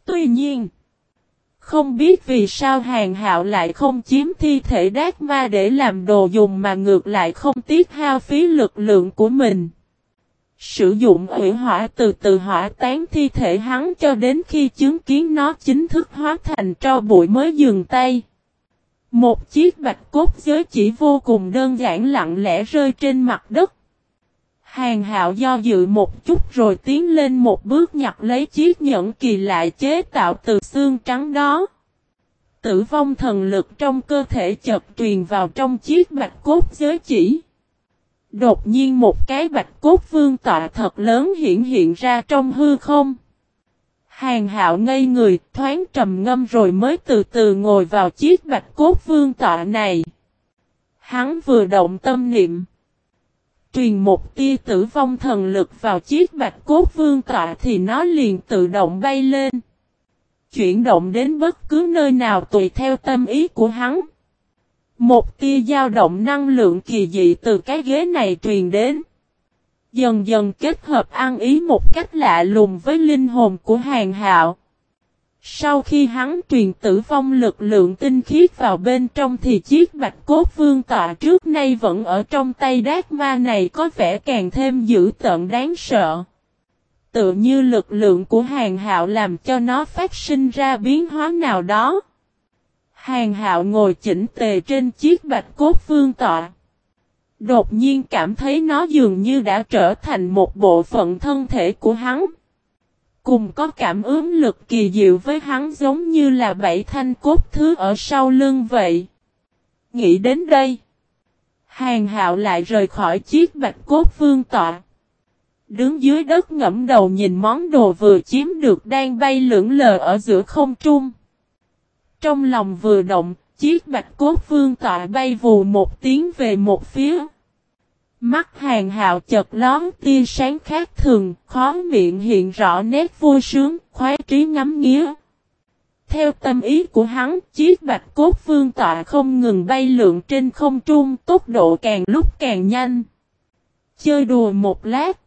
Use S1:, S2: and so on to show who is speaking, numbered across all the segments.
S1: Tuy nhiên, không biết vì sao Hàn Hạo lại không chiếm thi thể Đát Ma để làm đồ dùng mà ngược lại không tiếc hao phí lực lượng của mình. Sử dụng hủy hỏa từ từ hỏa tán thi thể hắn cho đến khi chứng kiến nó chính thức hóa thành tro bụi mới dừng tay. Một chiếc bạch cốt giới chỉ vô cùng đơn giản lặng lẽ rơi trên mặt đất. Hàn Hạo do dự một chút rồi tiến lên một bước nhặt lấy chiếc nhẫn kỳ lạ chế tạo từ xương trắng đó. Tử vong thần lực trong cơ thể chợt truyền vào trong chiếc bạch cốt giới chỉ. Đột nhiên một cái bạch cốt vương tọa thật lớn hiện ra trong hư không. Hàn Hạo ngây người, thoáng trầm ngâm rồi mới từ từ ngồi vào chiếc bạch cốt vương tọa này. Hắn vừa động tâm niệm, truyền một tia tử vong thần lực vào chiếc bạch cốt vương tọa thì nó liền tự động bay lên. Chuyển động đến bất cứ nơi nào tùy theo tâm ý của hắn. Một tia dao động năng lượng kỳ dị từ cái ghế này truyền đến. Dần dần kết hợp ăn ý một cách lạ lùng với linh hồn của Hàn Hạo. Sau khi hắn truyền tử vong lực lượng tinh khiết vào bên trong thì chiếc bạch cốt vương tọa trước nay vẫn ở trong tay Đát Ma này có vẻ càng thêm dữ tợn đáng sợ. Tựa như lực lượng của Hàn Hạo làm cho nó phát sinh ra biến hóa nào đó. Hàn Hạo ngồi chỉnh tề trên chiếc bạch cốt vương tọa. Đột nhiên cảm thấy nó dường như đã trở thành một bộ phận thân thể của hắn. Cùng có cảm ứng lực kỳ diệu với hắn giống như là 7 thanh cốt thứ ở sau lưng vậy. Nghĩ đến đây, Hàn Hạo lại rời khỏi chiếc bạch cốt vương tọa. Đứng dưới đất ngẫm đầu nhìn món đồ vừa chiếm được đang bay lững lờ ở giữa không trung. Trong lòng vừa động, chiếc bạch cốt vương tọa bay vù một tiếng về một phía. Mắt Hàn Hạo chợt lóe tia sáng khác thường, khóe miệng hiện rõ nét vui sướng, khoái trí ngắm nghía. Theo tâm ý của hắn, chiếc bạch cốt vương tọa không ngừng bay lượn trên không trung, tốc độ càng lúc càng nhanh. Chơi đùa một lát,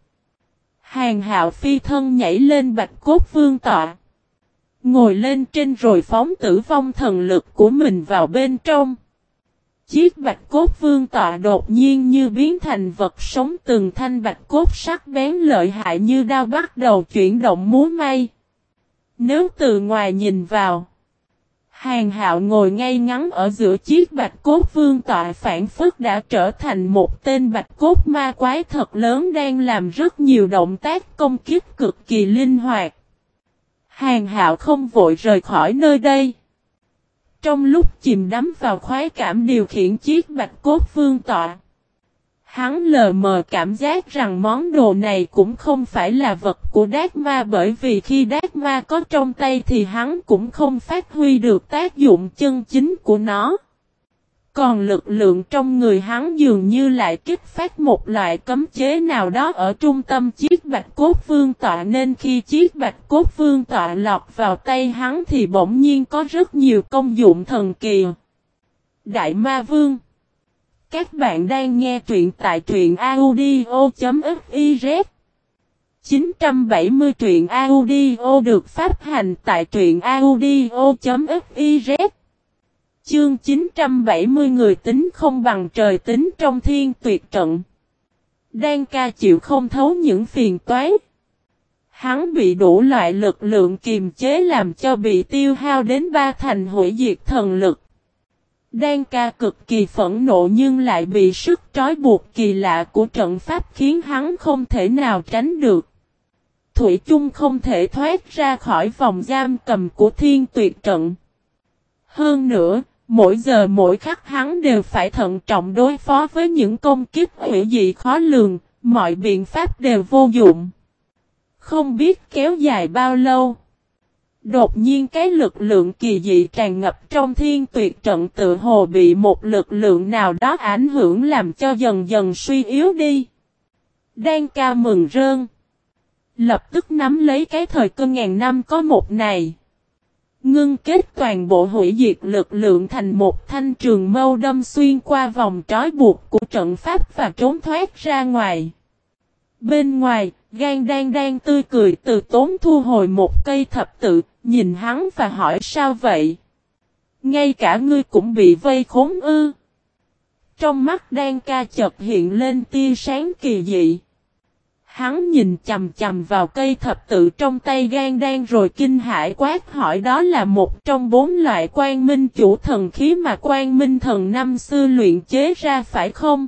S1: Hàn Hạo phi thân nhảy lên bạch cốt vương tọa. Ngồi lên trên rồi phóng tử vong thần lực của mình vào bên trong. Chiếc bạch cốt vương tọa đột nhiên như biến thành vật sống, từng thanh bạch cốt sắc bén lợi hại như đao bắt đầu chuyển động múa may. Nếu từ ngoài nhìn vào, Hàn Hạo ngồi ngay ngắn ở giữa chiếc bạch cốt vương tọa phản phất đã trở thành một tên bạch cốt ma quái thật lớn đang làm rất nhiều động tác công kích cực kỳ linh hoạt. Hàn Hạo không vội rời khỏi nơi đây. Trong lúc chìm đắm vào khoái cảm điều khiển chiếc bạch cốt vương tọa, hắn lờ mờ cảm giác rằng món đồ này cũng không phải là vật của Đát Ma, bởi vì khi Đát Ma có trong tay thì hắn cũng không phát huy được tác dụng chân chính của nó. Còn lực lượng trong người hắn dường như lại kích phát một loại cấm chế nào đó ở trung tâm chiếc bạch cốt vương tọa, nên khi chiếc bạch cốt vương tọa lọt vào tay hắn thì bỗng nhiên có rất nhiều công dụng thần kỳ. Đại Ma Vương. Các bạn đang nghe truyện tại truyện audio.fiz. 970 truyện audio được phát hành tại truyện audio.fiz. Chương 970 người tính không bằng trời tính trong thiên tuyệt trận. Đan ca chịu không thấu những phiền toái. Hắn bị đủ loại lực lượng kiềm chế làm cho bị tiêu hao đến 3 thành hủy diệt thần lực. Đan ca cực kỳ phẫn nộ nhưng lại bị sức trói buộc kỳ lạ của trận pháp khiến hắn không thể nào tránh được. Thủy chung không thể thoát ra khỏi vòng giam cầm của thiên tuyệt trận. Hơn nữa, mỗi giờ mỗi khắc hắn đều phải thận trọng đối phó với những công kích hủy dị khó lường, mọi biện pháp đều vô dụng. Không biết kéo dài bao lâu. Đột nhiên cái lực lượng kỳ dị tràn ngập trong thiên tuyệt trận tự hồ bị một lực lượng nào đó ảnh hưởng làm cho dần dần suy yếu đi. Đan ca mừng rơn. Lập tức nắm lấy cái thời cơ ngàn năm có một này. Ngưng kết toàn bộ hủy diệt lực lượng thành một thanh trường mâu đâm xuyên qua vòng trói buộc của trận pháp và trốn thoát ra ngoài. Bên ngoài, Gan đang tươi cười từ tốn thu hồi một cây thập tự, nhìn hắn và hỏi sao vậy? Ngay cả ngươi cũng bị vây khốn ư? Trong mắt Đan ca chợt hiện lên tia sáng kỳ dị. Hắn nhìn chầm chầm vào cây thập tự trong tay Gan Đan rồi kinh hãi quát hỏi đó là một trong 4 loại Quang Minh chủ thần khí mà Quang Minh thần năm xưa luyện chế ra phải không?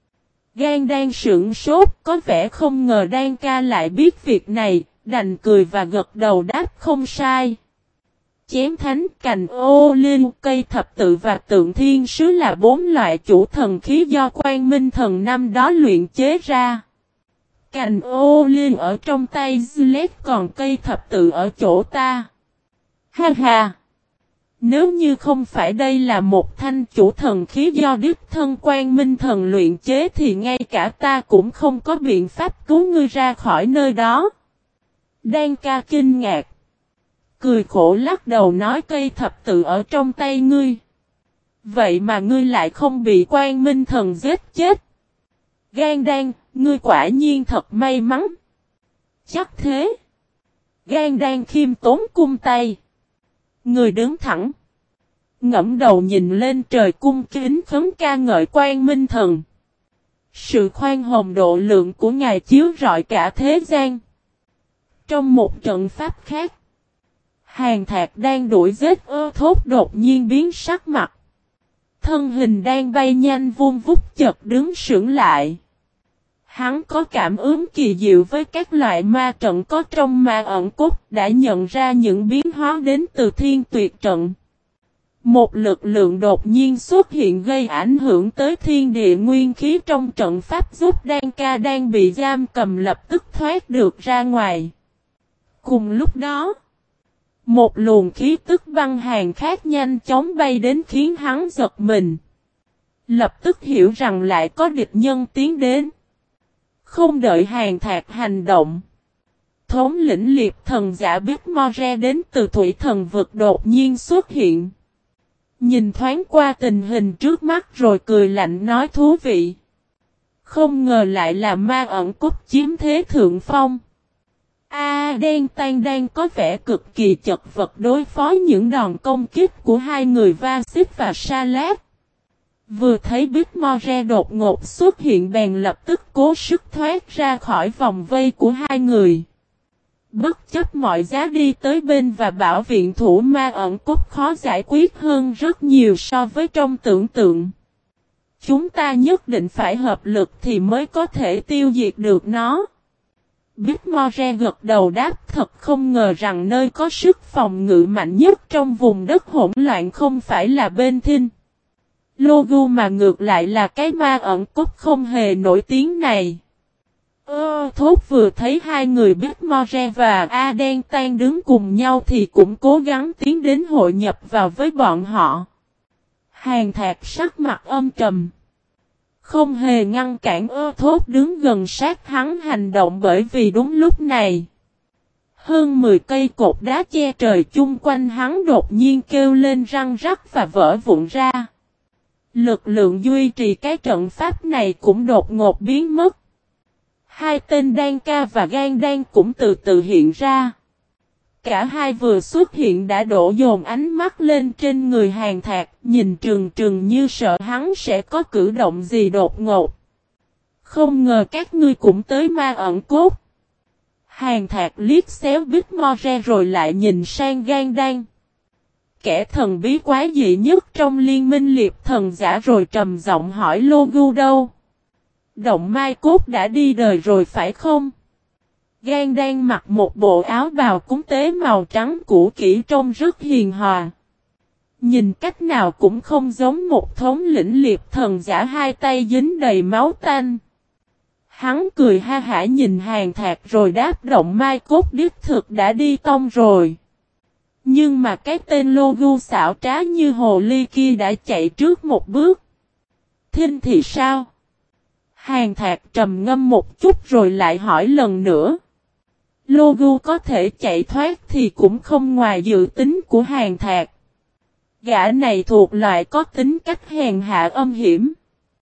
S1: Gan Đan sững sốt, có vẻ không ngờ Đan ca lại biết việc này, đành cười và gật đầu đáp không sai. Chém thánh, cành ô linh, cây thập tự và tượng thiên sứ là 4 loại chủ thần khí do Quang Minh thần năm đó luyện chế ra. Cành ô linh ở trong tay Zlet, còn cây thập tự ở chỗ ta. Ha ha! Nếu như không phải đây là một thanh chủ thần khí do đích thân Quang Minh thần luyện chế thì ngay cả ta cũng không có biện pháp cứu ngươi ra khỏi nơi đó. Đan ca kinh ngạc. Cười khổ lắc đầu nói cây thập tự ở trong tay ngươi. Vậy mà ngươi lại không bị Quang Minh thần giết chết. Gan Đan, ngươi quả nhiên thật may mắn. Chắc thế. Gan Đan khiêm tốn cung tay. Người đứng thẳng. Ngẫm đầu nhìn lên trời cung kính khấn ca ngợi Quang Minh thần. Sự khoan hồng độ lượng của ngài chiếu rọi cả thế gian. Trong một trận pháp khác. Hàn Thạc đang đuổi giết Thốt đột nhiên biến sắc mặt. Thân hình đang bay nhanh vun vút chợt đứng sững lại. Hắn có cảm ứng kỳ diệu với các loại ma trận có trong ma ẩn cốt, đã nhận ra những biến hóa đến từ thiên tuyệt trận. Một lực lượng đột nhiên xuất hiện gây ảnh hưởng tới thiên địa nguyên khí trong trận pháp, giúp Đan ca đang bị giam cầm lập tức thoát được ra ngoài. Cùng lúc đó, một luồng khí tức băng hàn khác nhanh chóng bay đến khiến hắn giật mình. Lập tức hiểu rằng lại có địch nhân tiến đến. Không đợi Hàn Thạc hành động. Thống lĩnh liệp thần giả biết More đến từ thủy thần vực đột nhiên xuất hiện. Nhìn thoáng qua tình hình trước mắt rồi cười lạnh nói thú vị. Không ngờ lại là ma ẩn cốt chiếm thế thượng phong. Đen Tan đang có vẻ cực kỳ chật vật đối phó những đòn công kích của hai người Vasit và Salat. Vừa thấy Big More đột ngột xuất hiện bèn lập tức cố sức thoát ra khỏi vòng vây của hai người. Bất chấp mọi giá đi tới bên và bảo viện thủ ma ẩn cốt khó giải quyết hơn rất nhiều so với trong tưởng tượng. Chúng ta nhất định phải hợp lực thì mới có thể tiêu diệt được nó. Big More gật đầu đáp thật không ngờ rằng nơi có sức phòng ngự mạnh nhất trong vùng đất hỗn loạn không phải là bên Thinh Logu mà ngược lại là cái ma ẩn cốt không hề nổi tiếng này. Thốt vừa thấy hai người Big More và Đen Tan đứng cùng nhau thì cũng cố gắng tiến đến hội nhập vào với bọn họ. Hàn Thạc sắc mặt âm trầm. Không hề ngăn cản Thốt đứng gần sát hắn hành động bởi vì đúng lúc này. Hơn 10 cây cột đá che trời chung quanh hắn đột nhiên kêu lên răng rắc và vỡ vụn ra. Lực lượng duy trì cái trận pháp này cũng đột ngột biến mất. Hai tên Đan ca và Gan Đan cũng từ từ hiện ra. Cả hai vừa xuất hiện đã đổ dồn ánh mắt lên trên người Hàn Thạc, nhìn trừng trừng như sợ hắn sẽ có cử động gì đột ngột. Không ngờ các ngươi cũng tới ma ẩn cốt. Hàn Thạc liếc xéo Big More rồi lại nhìn sang Gan Đan. Kẻ thần bí quá dị nhất trong liên minh liệp thần giả rồi trầm giọng hỏi Logu đâu? Động Mai Cốt đã đi đời rồi phải không? Gan Đan mặc một bộ áo bào cúng tế màu trắng cũ kỹ trông rất hiền hòa. Nhìn cách nào cũng không giống một thống lĩnh liệp thần giả hai tay dính đầy máu tanh. Hắn cười ha hả nhìn Hàn Thạc rồi đáp Động Mai Cốt đích thực đã đi tông rồi. Nhưng mà cái tên Logu xảo trá như hồ ly kia đã chạy trước một bước. Thinh thì sao? Hàn Thạc trầm ngâm một chút rồi lại hỏi lần nữa. Logu có thể chạy thoát thì cũng không ngoài dự tính của Hàn Thạc. Gã này thuộc loại có tính cách hèn hạ âm hiểm.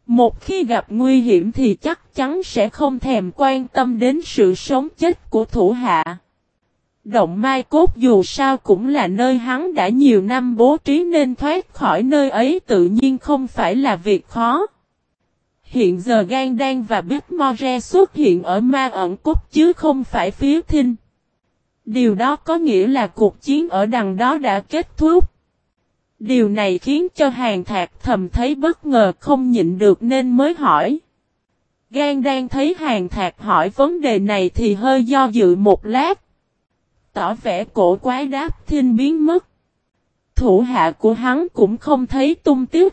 S1: Một khi gặp nguy hiểm thì chắc chắn sẽ không thèm quan tâm đến sự sống chết của thủ hạ. Động Mai Cốt dù sao cũng là nơi hắn đã nhiều năm bố trí nên thoát khỏi nơi ấy tự nhiên không phải là việc khó. Hiện giờ Gan Đan và Bích More xuất hiện ở Ma Ẩn Cốt chứ không phải phía Thinh. Điều đó có nghĩa là cuộc chiến ở đằng đó đã kết thúc. Điều này khiến cho Hàn Thạc thầm thấy bất ngờ không nhịn được nên mới hỏi. Gan Đan thấy Hàn Thạc hỏi vấn đề này thì hơi do dự một lát. Tỏ vẻ cổ quái đáp Thinh biến mất. Thủ hạ của hắn cũng không thấy tung tích.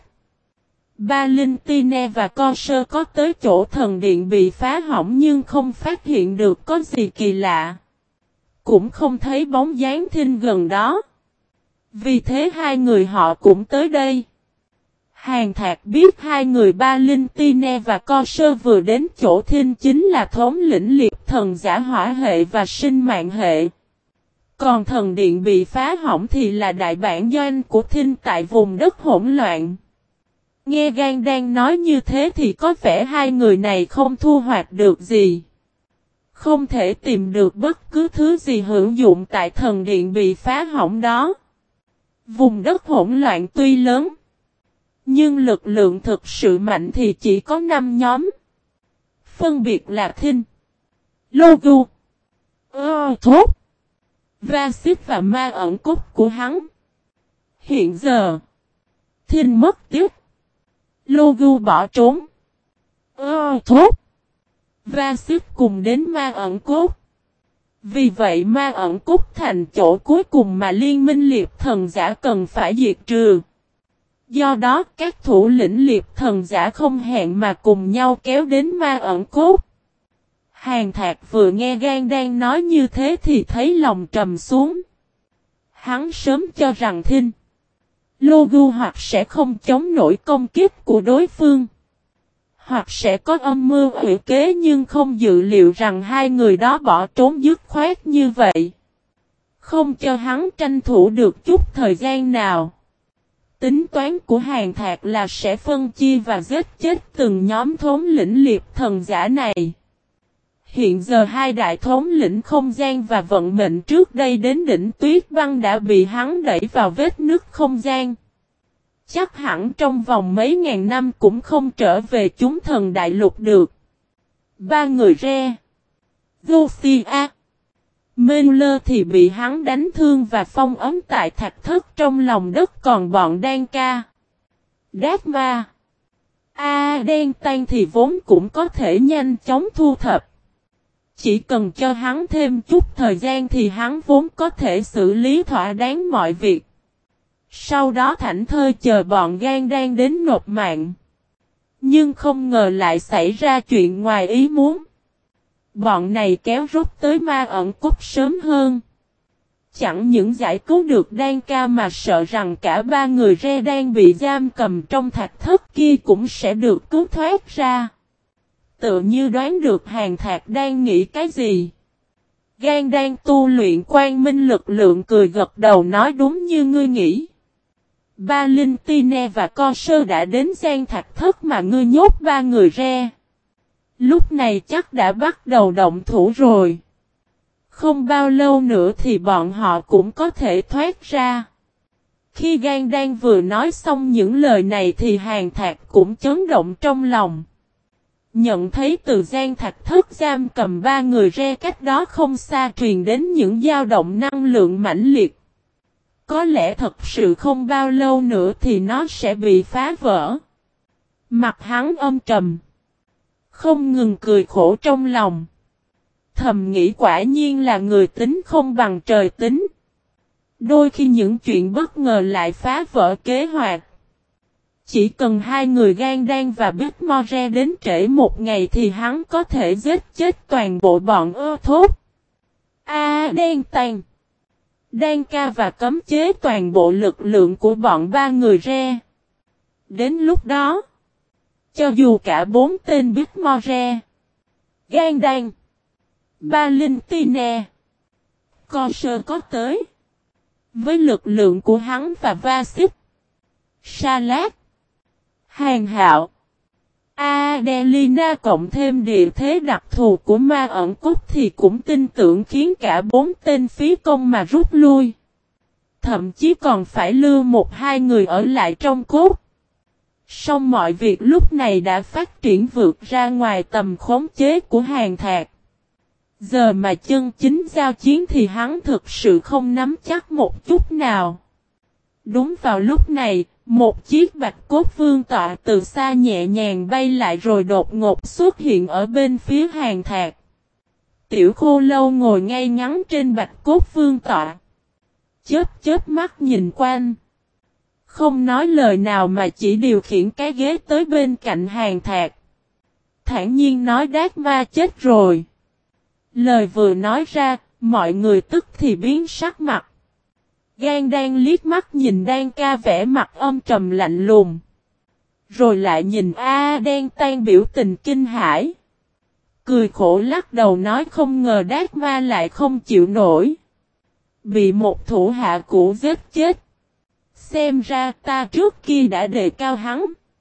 S1: Valentine và Co Sơ có tới chỗ thần điện bị phá hỏng nhưng không phát hiện được có gì kỳ lạ. Cũng không thấy bóng dáng Thinh gần đó. Vì thế hai người họ cũng tới đây. Hàn Thạc biết hai người Valentine và Co Sơ vừa đến chỗ Thinh chính là thống lĩnh liệt thần giả hỏa hệ và sinh mạng hệ. Còn thần điện bị phá hỏng thì là đại bản doanh của Thinh tại vùng đất hỗn loạn. Nghe Gan Đan nói như thế thì có vẻ hai người này không thu hoạch được gì. Không thể tìm được bất cứ thứ gì hữu dụng tại thần điện bị phá hỏng đó. Vùng đất hỗn loạn tuy lớn, nhưng lực lượng thực sự mạnh thì chỉ có 5 nhóm. Phân biệt là Thinh, Logu, Thốt, Vasit và Ma Ẩn Cốt của hắn. Hiện giờ, Thinh mất tiếc. Logu bỏ trốn. Thốt. Vasit cùng đến Ma Ẩn Cốt. Vì vậy Ma Ẩn Cốt thành chỗ cuối cùng mà liên minh liệt thần giả cần phải diệt trừ. Do đó các thủ lĩnh liệt thần giả không hẹn mà cùng nhau kéo đến Ma Ẩn Cốt. Hàn Thạc vừa nghe Gan Đan nói như thế thì thấy lòng trầm xuống. Hắn sớm cho rằng Thinh, Logu hoặc sẽ không chống nổi công kích của đối phương, hoặc sẽ có âm mưu quỷ kế nhưng không dự liệu rằng hai người đó bỏ trốn dứt khoát như vậy. Không cho hắn tranh thủ được chút thời gian nào. Tính toán của Hàn Thạc là sẽ phân chia và giết chết từng nhóm thống lĩnh liệt thần giả này. Hiện giờ hai đại thống lĩnh không gian và vận mệnh trước đây đến đỉnh tuyết băng đã bị hắn đẩy vào vết nứt không gian. Chắc hẳn trong vòng mấy ngàn năm cũng không trở về chúng thần đại lục được. Ba người Re, Lucia, Miller thì bị hắn đánh thương và phong ấn tại thạch thất trong lòng đất, còn bọn Đan Ca, Đát Ma, Đen Tan thì vốn cũng có thể nhanh chóng thu thập. Chỉ cần cho hắn thêm chút thời gian thì hắn vốn có thể xử lý thỏa đáng mọi việc. Sau đó thảnh thơi chờ bọn Gan Đan đến nộp mạng. Nhưng không ngờ lại xảy ra chuyện ngoài ý muốn. Bọn này kéo rút tới Ma Ẩn Cốt sớm hơn. Chẳng những giải cứu được Đan Ca mà sợ rằng cả ba người Re đang bị giam cầm trong thạch thất kia cũng sẽ được cứu thoát ra. Tự như đoán được Hàn Thạc đang nghĩ cái gì. Gan Đan tu luyện quang minh lực lượng cười gật đầu nói đúng như ngươi nghĩ. Valentine và Co Sơ đã đến gian thạch thất mà ngươi nhốt ba người Re. Lúc này chắc đã bắt đầu động thủ rồi. Không bao lâu nữa thì bọn họ cũng có thể thoát ra. Khi Gan Đan vừa nói xong những lời này thì Hàn Thạc cũng chấn động trong lòng. Nhận thấy từ gian thạch thất giam cầm ba người Re cách đó không xa truyền đến những dao động năng lượng mãnh liệt. Có lẽ thật sự không bao lâu nữa thì nó sẽ bị phá vỡ. Mặt hắn âm trầm, không ngừng cười khổ trong lòng. Thầm nghĩ quả nhiên là người tính không bằng trời tính. Đôi khi những chuyện bất ngờ lại phá vỡ kế hoạch. Chỉ cần hai người Gan Đan và Bích More đến trễ một ngày thì hắn có thể giết chết toàn bộ bọn Thốt, Đen Tan, Đan Ca và cấm chế toàn bộ lực lượng của bọn ba người Re. Đến lúc đó, cho dù cả bốn tên Bích More, Gan Đan, Valentine, Co Sơ có tới, với lực lượng của hắn và Vasit, Sa Lát, Hàn Hạo, Adelina cộng thêm địa thế đặc thù của ma ẩn cốt thì cũng tin tưởng khiến cả 4 tên phí công mà rút lui. Thậm chí còn phải lưu 1-2 người ở lại trong cốt. Song mọi việc lúc này đã phát triển vượt ra ngoài tầm khống chế của Hàn Thạc. Giờ mà chân chính giao chiến thì hắn thực sự không nắm chắc một chút nào. Đúng vào lúc này, một chiếc bạch cốt vương tọa từ xa nhẹ nhàng bay lại rồi đột ngột xuất hiện ở bên phía Hàn Thạc. Tiểu Khô Lâu ngồi ngay ngắn trên bạch cốt vương tọa. Chớp mắt nhìn quanh. Không nói lời nào mà chỉ điều khiển cái ghế tới bên cạnh Hàn Thạc. Thản nhiên nói Đát Ma chết rồi. Lời vừa nói ra, mọi người tức thì biến sắc mặt. Gan đang liếc mắt nhìn Đan Ca vẻ mặt âm trầm lạnh lùng. Rồi lại nhìn Đan Tan biểu tình kinh hãi. Cười khổ lắc đầu nói không ngờ Đát Ma lại không chịu nổi. Bị một thủ hạ cũ giết chết. Xem ra ta trước kia đã đề cao hắn.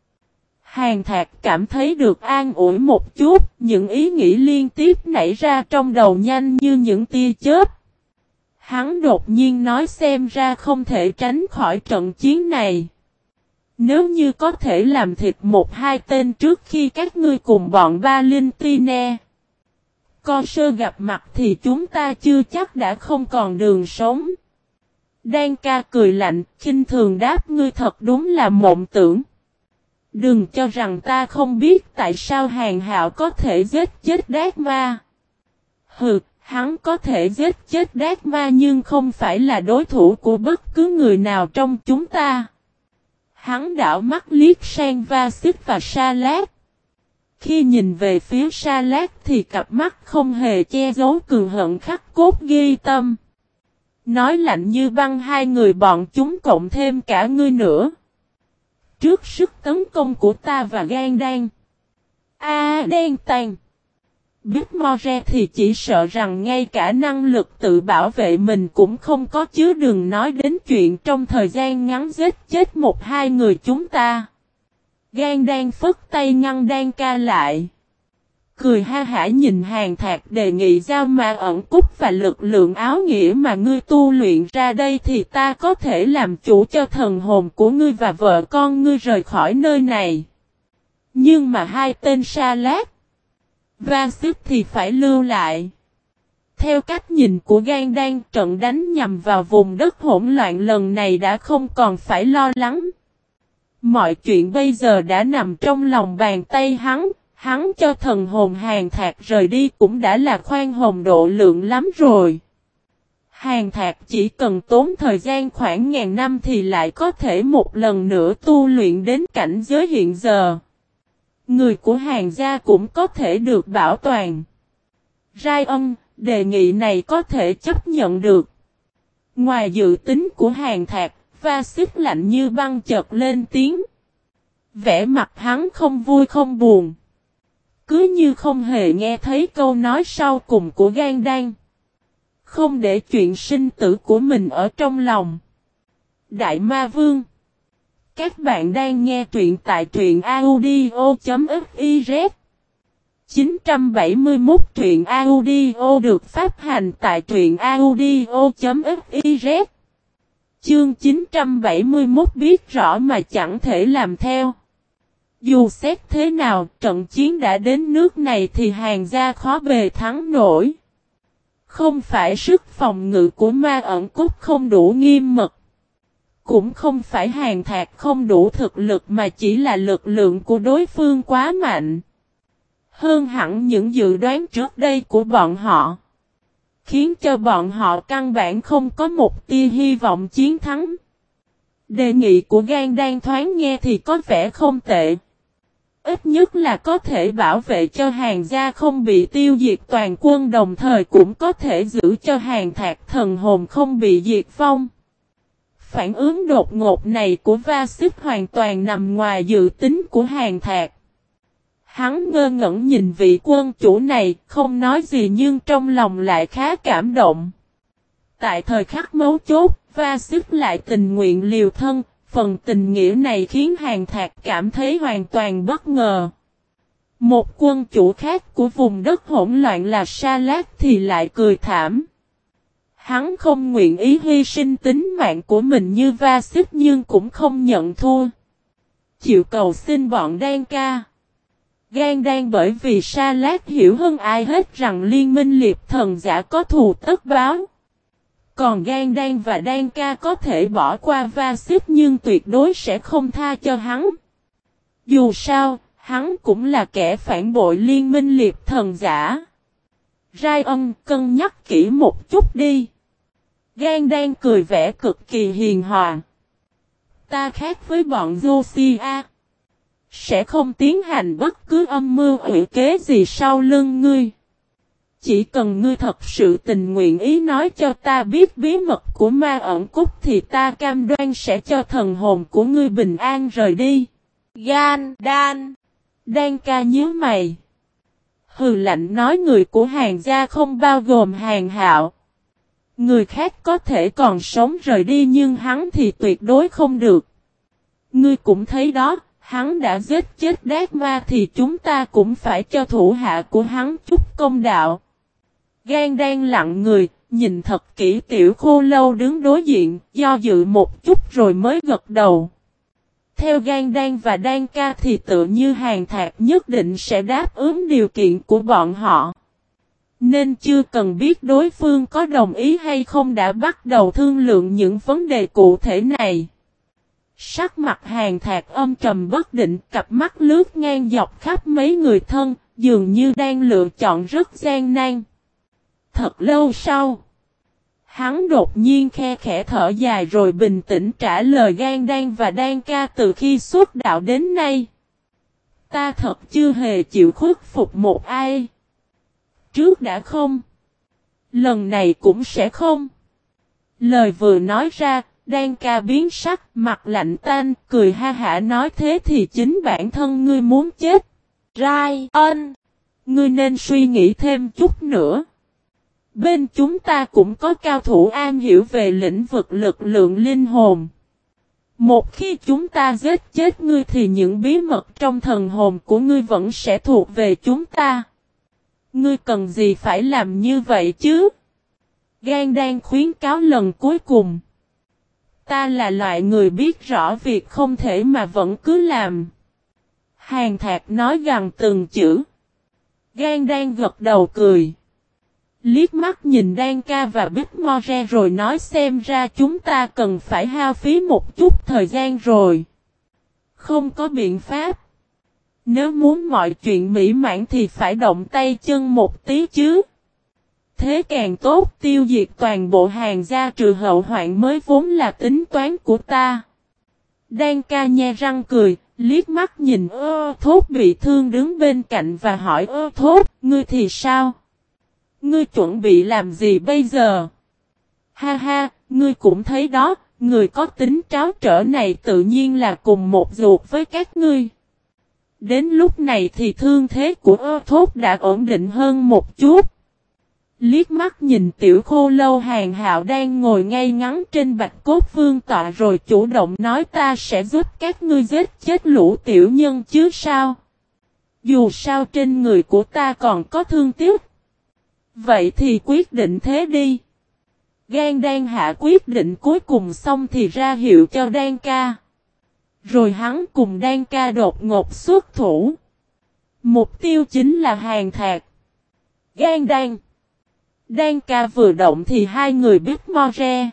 S1: Hàn Thạc cảm thấy được an ủi một chút, những ý nghĩ liên tiếp nảy ra trong đầu nhanh như những tia chớp. Hắn đột nhiên nói xem ra không thể tránh khỏi trận chiến này. Nếu như có thể làm thịt 1-2 tên trước khi các ngươi cùng bọn Valentine Co sơ gặp mặt thì chúng ta chưa chắc đã không còn đường sống. Đan Ca cười lạnh, khinh thường đáp ngươi thật đúng là mộng tưởng. Đừng cho rằng ta không biết tại sao Hàn Hạo có thể giết chết Đát Ma. Hừ, hắn có thể giết chết Đát Ma nhưng không phải là đối thủ của bất cứ người nào trong chúng ta. Hắn đảo mắt liếc sang Va-xích và Sa Lát. Khi nhìn về phía Sa Lát thì cặp mắt không hề che giấu cường hận khắc cốt ghi tâm. Nói lạnh như băng hai người bọn chúng cộng thêm cả ngươi nữa. Trước sức tấn công của ta và Gan Đan Đen Tàn Biết More thì chỉ sợ rằng ngay cả năng lực tự bảo vệ mình cũng không có chứ đừng nói đến chuyện trong thời gian ngắn giết chết 1-2 người chúng ta. Gan Đan phất tay ngăn Đan Ca lại. Cười ha hả nhìn Hàn Thạc đề nghị giao ma ẩn cúc và lực lượng áo nghĩa mà ngươi tu luyện ra đây thì ta có thể làm chủ cho thần hồn của ngươi và vợ con ngươi rời khỏi nơi này. Nhưng mà hai tên Sa Lát Va-xích thì phải lưu lại. Theo cách nhìn của Gan Đan, trận đánh nhằm vào vùng đất hỗn loạn lần này đã không còn phải lo lắng. Mọi chuyện bây giờ đã nằm trong lòng bàn tay hắn. Hắn cho thần hồn Hàn Thạc rời đi cũng đã là khoan hồng độ lượng lắm rồi. Hàn Thạc chỉ cần tốn thời gian khoảng 1000 năm thì lại có thể một lần nữa tu luyện đến cảnh giới hiện giờ. Người của Hàn gia cũng có thể được bảo toàn. Rai Ân, đề nghị này có thể chấp nhận được. Ngoài dự tính của Hàn Thạc, Va-xích lạnh như băng chợt lên tiếng. Vẻ mặt hắn không vui không buồn. Cứ như không hề nghe thấy câu nói sau cùng của Gan Đan. Không để chuyện sinh tử của mình ở trong lòng. Đại Ma Vương. Các bạn đang nghe truyện tại truyện audio.fiz 971 truyện audio được phát hành tại truyện audio.fiz. Chương 971 biết rõ mà chẳng thể làm theo. Dù xét thế nào, trận chiến đã đến nước này thì Hàn gia khó bề thắng nổi. Không phải sức phòng ngự của ma ẩn cúc không đủ nghiêm mật. Cũng không phải Hàn Thạc không đủ thực lực mà chỉ là lực lượng của đối phương quá mạnh. Hơn hẳn những dự đoán trước đây của bọn họ. Khiến cho bọn họ căn bản không có một tia hy vọng chiến thắng. Đề nghị của Gan Đan thoáng nghe thì có vẻ không tệ. Ít nhất là có thể bảo vệ cho Hàn gia không bị tiêu diệt toàn quân đồng thời cũng có thể giữ cho Hàn Thạc thần hồn không bị diệt vong. Phản ứng đột ngột này của Va-xích hoàn toàn nằm ngoài dự tính của Hàn Thạc. Hắn ngơ ngẩn nhìn vị quân chủ này, không nói gì nhưng trong lòng lại khá cảm động. Tại thời khắc mấu chốt, Va-xích lại tình nguyện liều thân, phần tình nghĩa này khiến Hàn Thạc cảm thấy hoàn toàn bất ngờ. Một quân chủ khác của vùng đất hỗn loạn là Sa Lát thì lại cười thảm. Hắn không nguyện ý hy sinh tính mạng của mình như Va Xích nhưng cũng không nhận thua. Chịu cầu xin bọn Đan Ca. Gan Đan bởi vì Sa Lát hiểu hơn ai hết rằng liên minh liệp thần giả có thù tất báo. Còn Gan Đan và Đan Ca có thể bỏ qua Va Xích nhưng tuyệt đối sẽ không tha cho hắn. Dù sao, hắn cũng là kẻ phản bội liên minh liệp thần giả. Ryan, cân nhắc kỹ một chút đi. Gan Đan cười vẻ cực kỳ hiền hòa. Ta khác với bọn Josiah. Sẽ không tiến hành bất cứ âm mưu ủy kế gì sau lưng ngươi. Chỉ cần ngươi thật sự tình nguyện ý nói cho ta biết bí mật của ma ẩn cúc thì ta cam đoan sẽ cho thần hồn của ngươi bình an rời đi. Gan Đan. Đan Ca nhíu mày. Hừ lạnh nói người của Hàn gia không bao gồm Hàn Hạo. Người khác có thể còn sống rời đi nhưng hắn thì tuyệt đối không được. Ngươi cũng thấy đó, hắn đã giết chết Đát Ma thì chúng ta cũng phải cho thủ hạ của hắn chút công đạo. Gan Đan lặng người, nhìn thật kỹ Tiểu Khô Lâu đứng đối diện, do dự một chút rồi mới gật đầu. Theo Gan Đan và Đan Ca thì tự như Hàn Thạc nhất định sẽ đáp ứng điều kiện của bọn họ. Nên chưa cần biết đối phương có đồng ý hay không đã bắt đầu thương lượng những vấn đề cụ thể này. Sắc mặt Hàn Thạc âm trầm bất định, cặp mắt lướt ngang dọc khắp mấy người thân, dường như đang lựa chọn rất gian nan. Thật lâu sau, hắn đột nhiên khe khẽ thở dài rồi bình tĩnh trả lời Gan Đan và Đan Ca từ khi xuất đạo đến nay. Ta thật chưa hề chịu khuất phục một ai. Trước đã không. Lần này cũng sẽ không. Lời vừa nói ra, Đan Ca biến sắc, mặt lạnh tanh, cười ha hả nói thế thì chính bản thân ngươi muốn chết. Ryan, ngươi nên suy nghĩ thêm chút nữa. Bên chúng ta cũng có cao thủ am hiểu về lĩnh vực lực lượng linh hồn. Một khi chúng ta giết chết ngươi thì những bí mật trong thần hồn của ngươi vẫn sẽ thuộc về chúng ta. Ngươi cần gì phải làm như vậy chứ? Gan Đan khuyến cáo lần cuối cùng. Ta là loại người biết rõ việc không thể mà vẫn cứ làm. Hàn Thạc nói gần từng chữ. Gan Đan gật đầu cười. Liếc mắt nhìn Đan Ca và Bích More rồi nói xem ra chúng ta cần phải hao phí một chút thời gian rồi. Không có biện pháp. Nếu muốn mọi chuyện mỹ mãn thì phải động tay chân một tí chứ. Thế càng tốt, tiêu diệt toàn bộ Hàn gia trừ hậu hoạn mới vốn là tính toán của ta. Đan Ca nhe răng cười, liếc mắt nhìn Thốt bị thương đứng bên cạnh và hỏi Thốt, ngươi thì sao? Ngươi chuẩn bị làm gì bây giờ? Ha ha, ngươi cũng thấy đó, người có tính tráo trở này tự nhiên là cùng một ruột với các ngươi. Đến lúc này thì thương thế của Thốt đã ổn định hơn một chút. Liếc mắt nhìn Tiểu Khô Lâu Hàn Hạo đang ngồi ngay ngắn trên bạch cốt vương tọa rồi chủ động nói ta sẽ giúp các ngươi giết chết lũ tiểu nhân chứ sao. Dù sao trên người của ta còn có thương tiếc. Vậy thì quyết định thế đi. Gan Đan hạ quyết định cuối cùng xong thì ra hiệu cho Đan Ca. Rồi hắn cùng Đan Ca đột ngột xuất thủ. Mục tiêu chính là Hàn Thạc. Gan Đan. Đan Ca vừa động thì hai người biết More.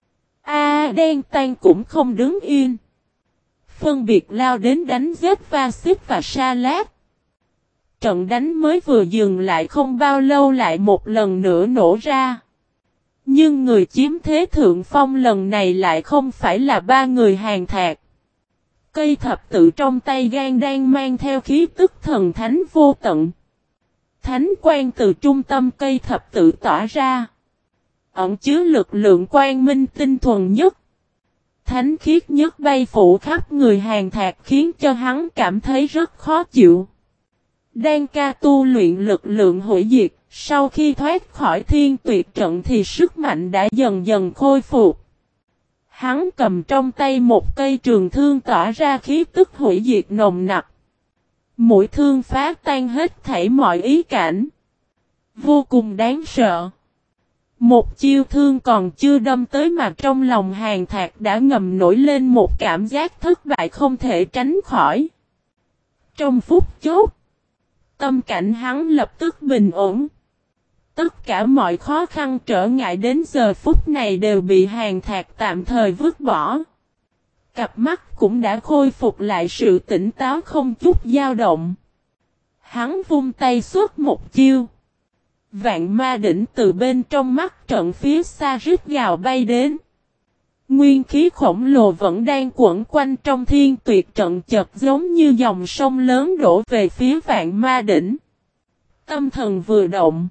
S1: Đan Tan cũng không đứng yên. Phân biệt lao đến đánh giết Va Xích và Sa Lát. Trận đánh mới vừa dừng lại không bao lâu lại một lần nữa nổ ra. Nhưng người chiếm thế thượng phong lần này lại không phải là ba người Hàn Thạc. Cây thập tự trong tay Gan Đan mang theo khí tức thần thánh vô tận. Thánh quang từ trung tâm cây thập tự tỏa ra. Ẩn chứa lực lượng quang minh tinh thuần nhất. Thánh khiết nhất bay phủ khắp người Hàn Thạc khiến cho hắn cảm thấy rất khó chịu. Đan Ca tu luyện lực lượng hủy diệt, sau khi thoát khỏi thiên tuyệt trận thì sức mạnh đã dần dần khôi phục. Hắn cầm trong tay một cây trường thương tỏa ra khí tức hủy diệt nồng nặc. Mũi thương phá tan hết thảy mọi ý cảnh. Vô cùng đáng sợ. Một chiêu thương còn chưa đâm tới mà trong lòng Hàn Thạc đã ngầm nổi lên một cảm giác thất bại không thể tránh khỏi. Trong phút chốc, tâm cảnh hắn lập tức bình ổn. Tất cả mọi khó khăn trở ngại đến giờ phút này đều bị Hàn Thạc tạm thời vứt bỏ. Cặp mắt cũng đã khôi phục lại sự tỉnh táo không chút dao động. Hắn vung tay xuất một chiêu. Vạn ma đỉnh từ bên trong mắt trận phía xa rít gào bay đến. Nguyên khí khổng lồ vẫn đang quẩn quanh trong thiên tuyệt trận chợt giống như dòng sông lớn đổ về phía vạn ma đỉnh. Tâm thần vừa động.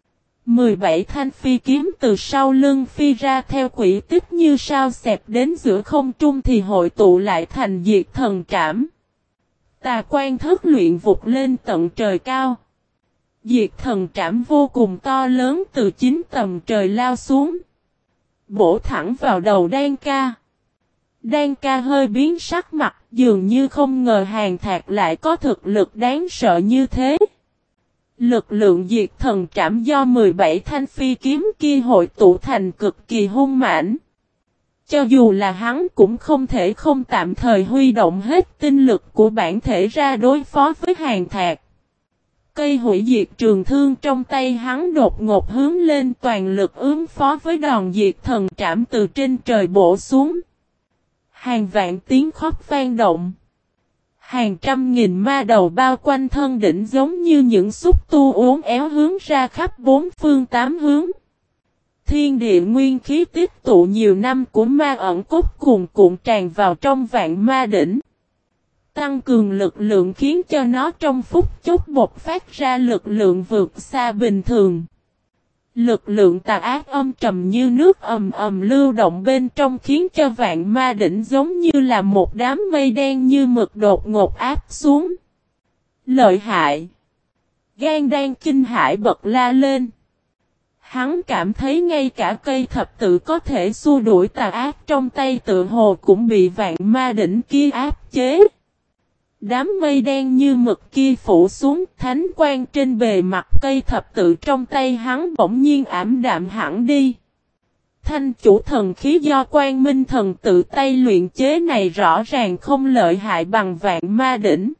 S1: 17 thanh phi kiếm từ sau lưng phi ra theo quỹ tích như sao xẹp đến giữa không trung thì hội tụ lại thành diệt thần trảm. Tà quan thất luyện vụt lên tận trời cao. Diệt thần trảm vô cùng to lớn từ 9 tầng trời lao xuống. Bổ thẳng vào đầu Đan Ca. Đan Ca hơi biến sắc mặt dường như không ngờ Hàn Thạc lại có thực lực đáng sợ như thế. Lực lượng diệt thần trảm do 17 thanh phi kiếm kia hội tụ thành cực kỳ hung mãnh. Cho dù là hắn cũng không thể không tạm thời huy động hết tinh lực của bản thể ra đối phó với Hàn Thạc. Cây hủy diệt trường thương trong tay hắn đột ngột hướng lên toàn lực ứng phó với đòn diệt thần trảm từ trên trời bổ xuống. Hàng vạn tiếng khóc vang động. Hàng trăm nghìn ma đầu bao quanh thân đỉnh giống như những xúc tu uốn éo hướng ra khắp bốn phương tám hướng. Thiên địa nguyên khí tích tụ nhiều năm của ma ẩn cốt cuồn cuộn tràn vào trong vạn ma đỉnh. Tăng cường lực lượng khiến cho nó trong phút chốc bộc phát ra lực lượng vượt xa bình thường. Lực lượng tà ác âm trầm như nước ầm ầm lưu động bên trong khiến cho vạn ma đỉnh giống như là một đám mây đen như mực đột ngột áp xuống. Lợi hại! Gan Đan kinh hãi bật la lên. Hắn cảm thấy ngay cả cây thập tự có thể xua đuổi tà ác trong tay tự hồ cũng bị vạn ma đỉnh kia áp chế. Đám mây đen như mực kia phủ xuống, thánh quang trên bề mặt cây thập tự trong tay hắn bỗng nhiên ảm đạm hẳn đi. Thanh chủ thần khí do Quang Minh thần tự tay luyện chế này rõ ràng không lợi hại bằng vạn ma đỉnh.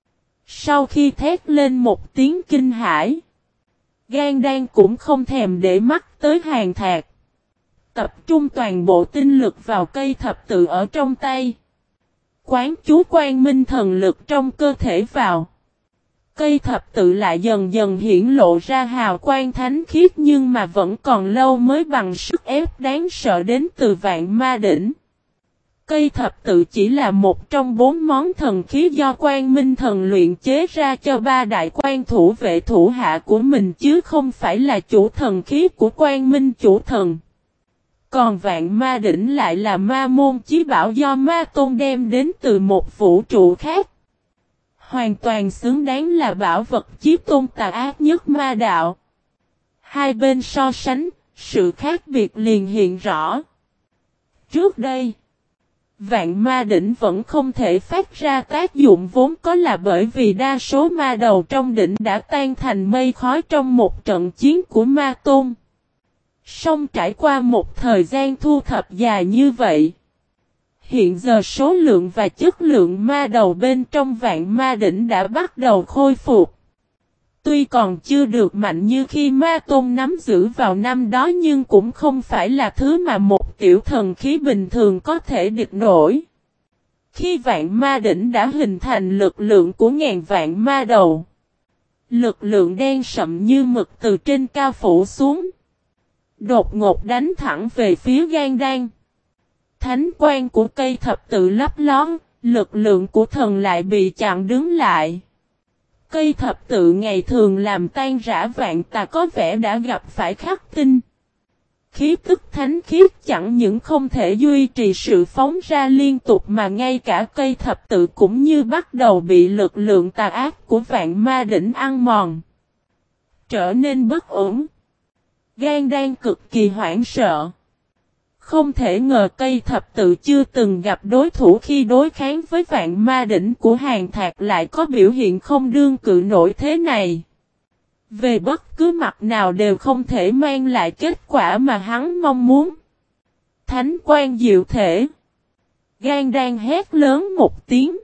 S1: Sau khi thét lên một tiếng kinh hãi, Gan Đan cũng không thèm để mắt tới Hàn Thạc. Tập trung toàn bộ tinh lực vào cây thập tự ở trong tay. Quán chú Quang Minh thần lực trong cơ thể vào. Cây thập tự lại dần dần hiển lộ ra hào quang thánh khiết nhưng mà vẫn còn lâu mới bằng sức ép đáng sợ đến từ vạn ma đỉnh. Cây thập tự chỉ là một trong 4 món thần khí do Quang Minh thần luyện chế ra cho 3 đại quan thủ vệ thủ hạ của mình chứ không phải là chủ thần khí của Quang Minh chủ thần. Còn vạn ma đỉnh lại là ma môn chí bảo do ma tôn đem đến từ một vũ trụ khác. Hoàn toàn xứng đáng là bảo vật chí tôn tà ác nhất ma đạo. Hai bên so sánh, sự khác biệt liền hiện rõ. Trước đây, vạn ma đỉnh vẫn không thể phát ra tác dụng vốn có là bởi vì đa số ma đầu trong đỉnh đã tan thành mây khói trong một trận chiến của ma tôn. Song trải qua một thời gian thu thập dài như vậy, hiện giờ số lượng và chất lượng ma đầu bên trong vạn ma đỉnh đã bắt đầu khôi phục. Tuy còn chưa được mạnh như khi ma tôn nắm giữ vào năm đó nhưng cũng không phải là thứ mà một tiểu thần khí bình thường có thể địch nổi. Khi vạn ma đỉnh đã hình thành lực lượng của ngàn vạn ma đầu, lực lượng đen sậm như mực từ trên cao phủ xuống, đột ngột đánh thẳng về phía Gan Đan. Thánh quang của cây thập tự lấp lón, lực lượng của thần lại bị chặn đứng lại. Cây thập tự ngày thường làm tan rã vạn tà có vẻ đã gặp phải khắc tinh. Khí tức thánh khiết chẳng những không thể duy trì sự phóng ra liên tục mà ngay cả cây thập tự cũng như bắt đầu bị lực lượng tà ác của vạn ma đỉnh ăn mòn, trở nên bất ổn. Gan Đan cực kỳ hoảng sợ. Không thể ngờ cây thập tự chưa từng gặp đối thủ khi đối kháng với vạn ma đỉnh của Hàn Thạc lại có biểu hiện không đương cự nổi thế này. Về bất cứ mặt nào đều không thể mang lại kết quả mà hắn mong muốn. Thánh quan diệu thể. Gan đang hét lớn một tiếng.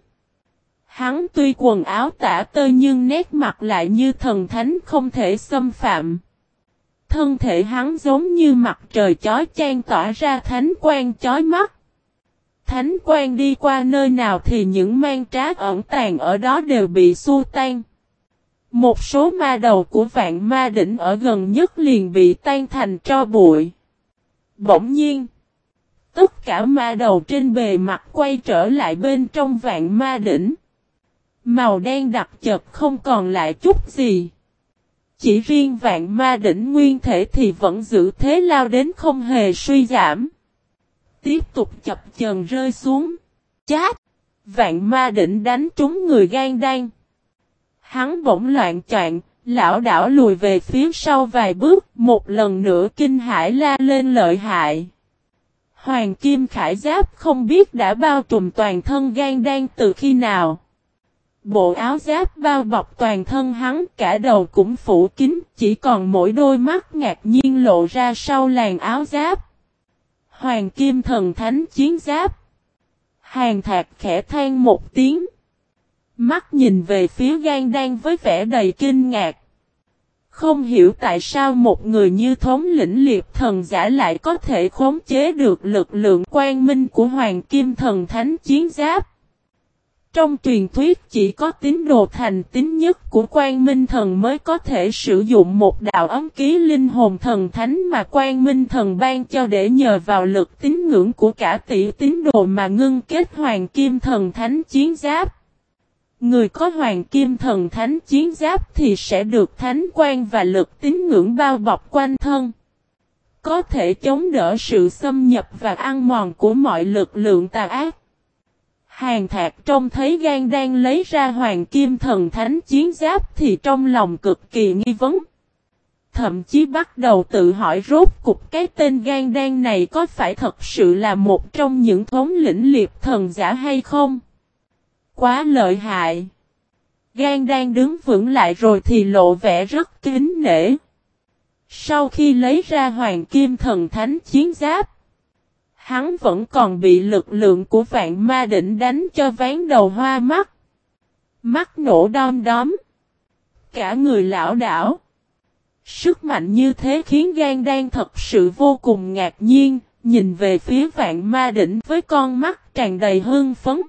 S1: Hắn tuy quần áo tả tơi nhưng nét mặt lại như thần thánh không thể xâm phạm. Thân thể hắn giống như mặt trời chói chang tỏa ra thánh quang chói mắt. Thánh quang đi qua nơi nào thì những mang trá ẩn tàng ở đó đều bị xua tan. Một số ma đầu của vạn ma đỉnh ở gần nhất liền bị tan thành tro bụi. Bỗng nhiên, tất cả ma đầu trên bề mặt quay trở lại bên trong vạn ma đỉnh. Màu đen đặc chợt không còn lại chút gì. Chỉ riêng vạn ma đỉnh nguyên thể thì vẫn giữ thế lao đến không hề suy giảm. Tiếp tục chập chờn rơi xuống. Chát! Vạn ma đỉnh đánh trúng người Gan Đan. Hắn bỗng loạn choạng, lảo đảo lùi về phía sau vài bước, một lần nữa kinh hãi la lên lợi hại. Hoàng kim khải giáp không biết đã bao trùm toàn thân Gan Đan từ khi nào. Bộ áo giáp bao bọc toàn thân hắn, cả đầu cũng phủ kín, chỉ còn mỗi đôi mắt ngạc nhiên lộ ra sau làn áo giáp. Hoàng kim thần thánh chiến giáp. Hàn Thạc khẽ than một tiếng. Mắt nhìn về phía Gan Đan với vẻ đầy kinh ngạc. Không hiểu tại sao một người như thống lĩnh liệt thần giả lại có thể khống chế được lực lượng quang minh của Hoàng kim thần thánh chiến giáp. Trong truyền thuyết chỉ có tín đồ thành tín nhất của Quang Minh Thần mới có thể sử dụng một đạo ấm ký linh hồn thần thánh mà Quang Minh Thần ban cho để nhờ vào lực tín ngưỡng của cả tỷ tín đồ mà ngưng kết Hoàng Kim Thần Thánh Chiến Giáp. Người có Hoàng Kim Thần Thánh Chiến Giáp thì sẽ được thánh quang và lực tín ngưỡng bao bọc quanh thân. Có thể chống đỡ sự xâm nhập và ăn mòn của mọi lực lượng tà ác. Hàn Thạc trông thấy Gan Đan lấy ra Hoàng Kim Thần Thánh Chiến Giáp thì trong lòng cực kỳ nghi vấn. Thậm chí bắt đầu tự hỏi rốt cục cái tên Gan Đan này có phải thật sự là một trong những thống lĩnh liệt thần giả hay không? Quá lợi hại! Gan Đan đứng vững lại rồi thì lộ vẻ rất kính nể. Sau khi lấy ra Hoàng Kim Thần Thánh Chiến Giáp, hắn vẫn còn bị lực lượng của vạn ma đỉnh đánh cho ván đầu hoa mắt. Mắt nổ đom đóm. Cả người lão đảo. Sức mạnh như thế khiến Gan Đan thật sự vô cùng ngạc nhiên, nhìn về phía vạn ma đỉnh với con mắt tràn đầy hưng phấn.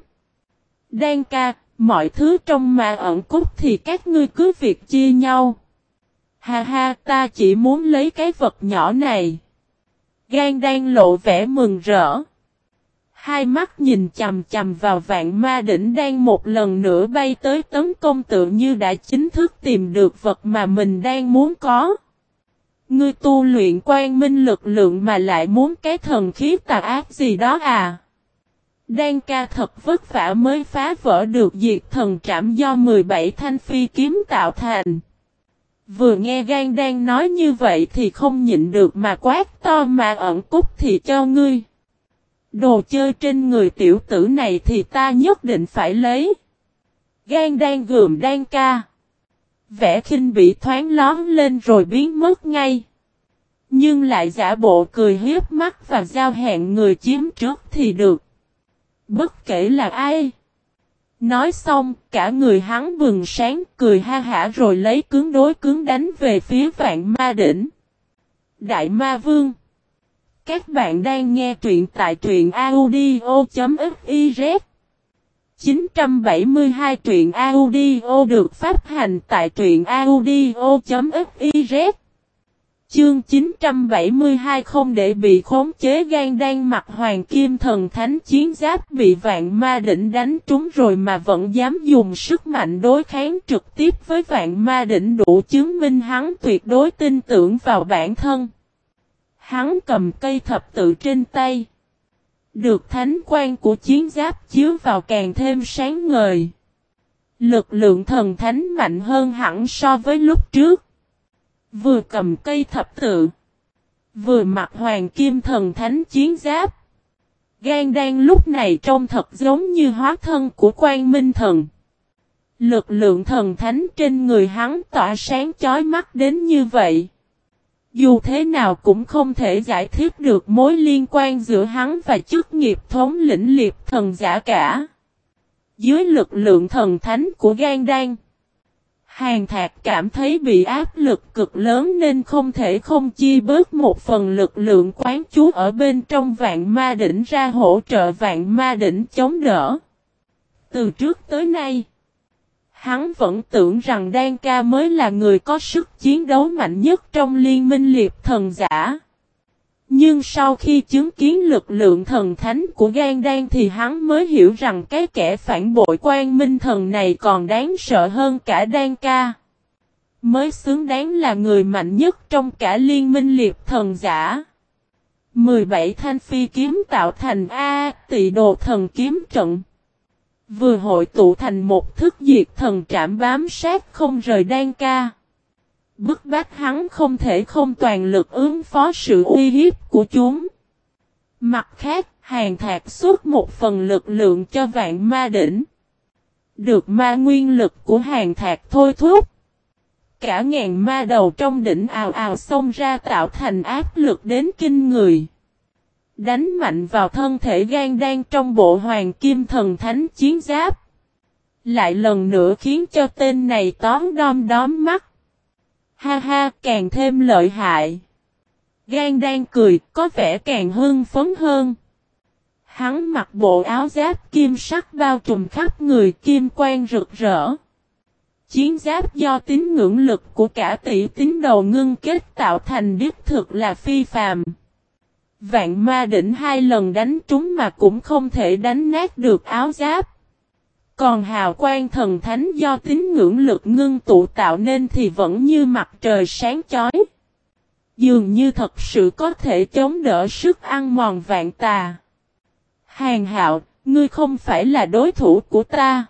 S1: Đan ca, mọi thứ trong ma ẩn cốt thì các ngươi cứ việc chia nhau. Ha ha, ta chỉ muốn lấy cái vật nhỏ này. Gan Đan lộ vẻ mừng rỡ. Hai mắt nhìn chằm chằm vào vạn ma đỉnh đang một lần nữa bay tới tấn công tự như đã chính thức tìm được vật mà mình đang muốn có. Ngươi tu luyện quang minh lực lượng mà lại muốn cái thần khí tà ác gì đó à? Đan ca thật vất vả mới phá vỡ được diệt thần trảm do 17 thanh phi kiếm tạo thành. Vừa nghe Gan Đan nói như vậy thì không nhịn được mà quát to mà ẩn cút thì cho ngươi. Đồ chơi trên người tiểu tử này thì ta nhất định phải lấy. Gan Đan gườm Đan ca. Vẻ khinh bị thoáng lón lên rồi biến mất ngay. Nhưng lại giả bộ cười hiếp mắt và giao hẹn người chiếm trước thì được. Bất kể là ai. Nói xong, cả người hắn bừng sáng, cười ha hả rồi lấy cứng đối cứng đánh về phía vạn ma đỉnh. Đại Ma Vương. Các bạn đang nghe truyện tại truyện audio.fiz. 972 truyện audio được phát hành tại truyện audio.fiz. Chương 972 không để bị khống chế. Gan Đan mặc Hoàng Kim Thần Thánh Chiến Giáp bị vạn ma đỉnh đánh trúng rồi mà vẫn dám dùng sức mạnh đối kháng trực tiếp với vạn ma đỉnh, đủ chứng minh hắn tuyệt đối tin tưởng vào bản thân. Hắn cầm cây thập tự trên tay. Được thánh quang của chiến giáp chiếu vào càng thêm sáng ngời. Lực lượng thần thánh mạnh hơn hẳn so với lúc trước. Vừa cầm cây thập tự, Vừa mặc hoàng kim thần thánh chiến giáp. Gan Đan lúc này trông thật giống như hóa thân của Quang Minh Thần. Lực lượng thần thánh trên người hắn tỏa sáng chói mắt đến như vậy. Dù thế nào cũng không thể giải thích được mối liên quan giữa hắn và chức nghiệp thống lĩnh liệp thần giả cả. Dưới lực lượng thần thánh của Gan Đan, Hàn Thạc cảm thấy bị áp lực cực lớn nên không thể không chia bớt một phần lực lượng quán chú ở bên trong vạn ma đỉnh ra hỗ trợ vạn ma đỉnh chống đỡ. Từ trước tới nay, hắn vẫn tưởng rằng Đan Ca mới là người có sức chiến đấu mạnh nhất trong liên minh liệp thần giả. Nhưng sau khi chứng kiến lực lượng thần thánh của Gan Đan thì hắn mới hiểu rằng cái kẻ phản bội Quang Minh Thần này còn đáng sợ hơn cả Đan Ca. Mới xứng đáng là người mạnh nhất trong cả liên minh liệp thần giả. 17 thanh phi kiếm tạo thành Tị Đồ Thần Kiếm Trận. Vừa hội tụ thành một thức diệt thần trảm bám sát không rời Đan Ca. Bức bách hắn không thể không toàn lực ứng phó sự uy hiếp của chúng. Mặt khác, Hàn Thạc xuất một phần lực lượng cho vạn ma đỉnh. Được ma nguyên lực của Hàn Thạc thôi thúc. Cả ngàn ma đầu trong đỉnh ào ào xông ra tạo thành áp lực đến kinh người. Đánh mạnh vào thân thể Gan Đan trong bộ hoàng kim thần thánh chiến giáp. Lại lần nữa khiến cho tên này tóm đom mắt. Ha ha, càng thêm lợi hại. Gan Đan cười, có vẻ càng hưng phấn hơn. Hắn mặc bộ áo giáp kim sắc bao trùm khắp người kim quang rực rỡ. Chiến giáp do tín ngưỡng lực của cả tỷ tín đầu ngưng kết tạo thành đích thực là phi phàm. Vạn ma đỉnh 2 lần đánh trúng mà cũng không thể đánh nát được áo giáp. Còn hào quang thần thánh do tín ngưỡng lực ngưng tụ tạo nên thì vẫn như mặt trời sáng chói. Dường như thật sự có thể chống đỡ sức ăn mòn vạn tà. Hàn Hạo, ngươi không phải là đối thủ của ta.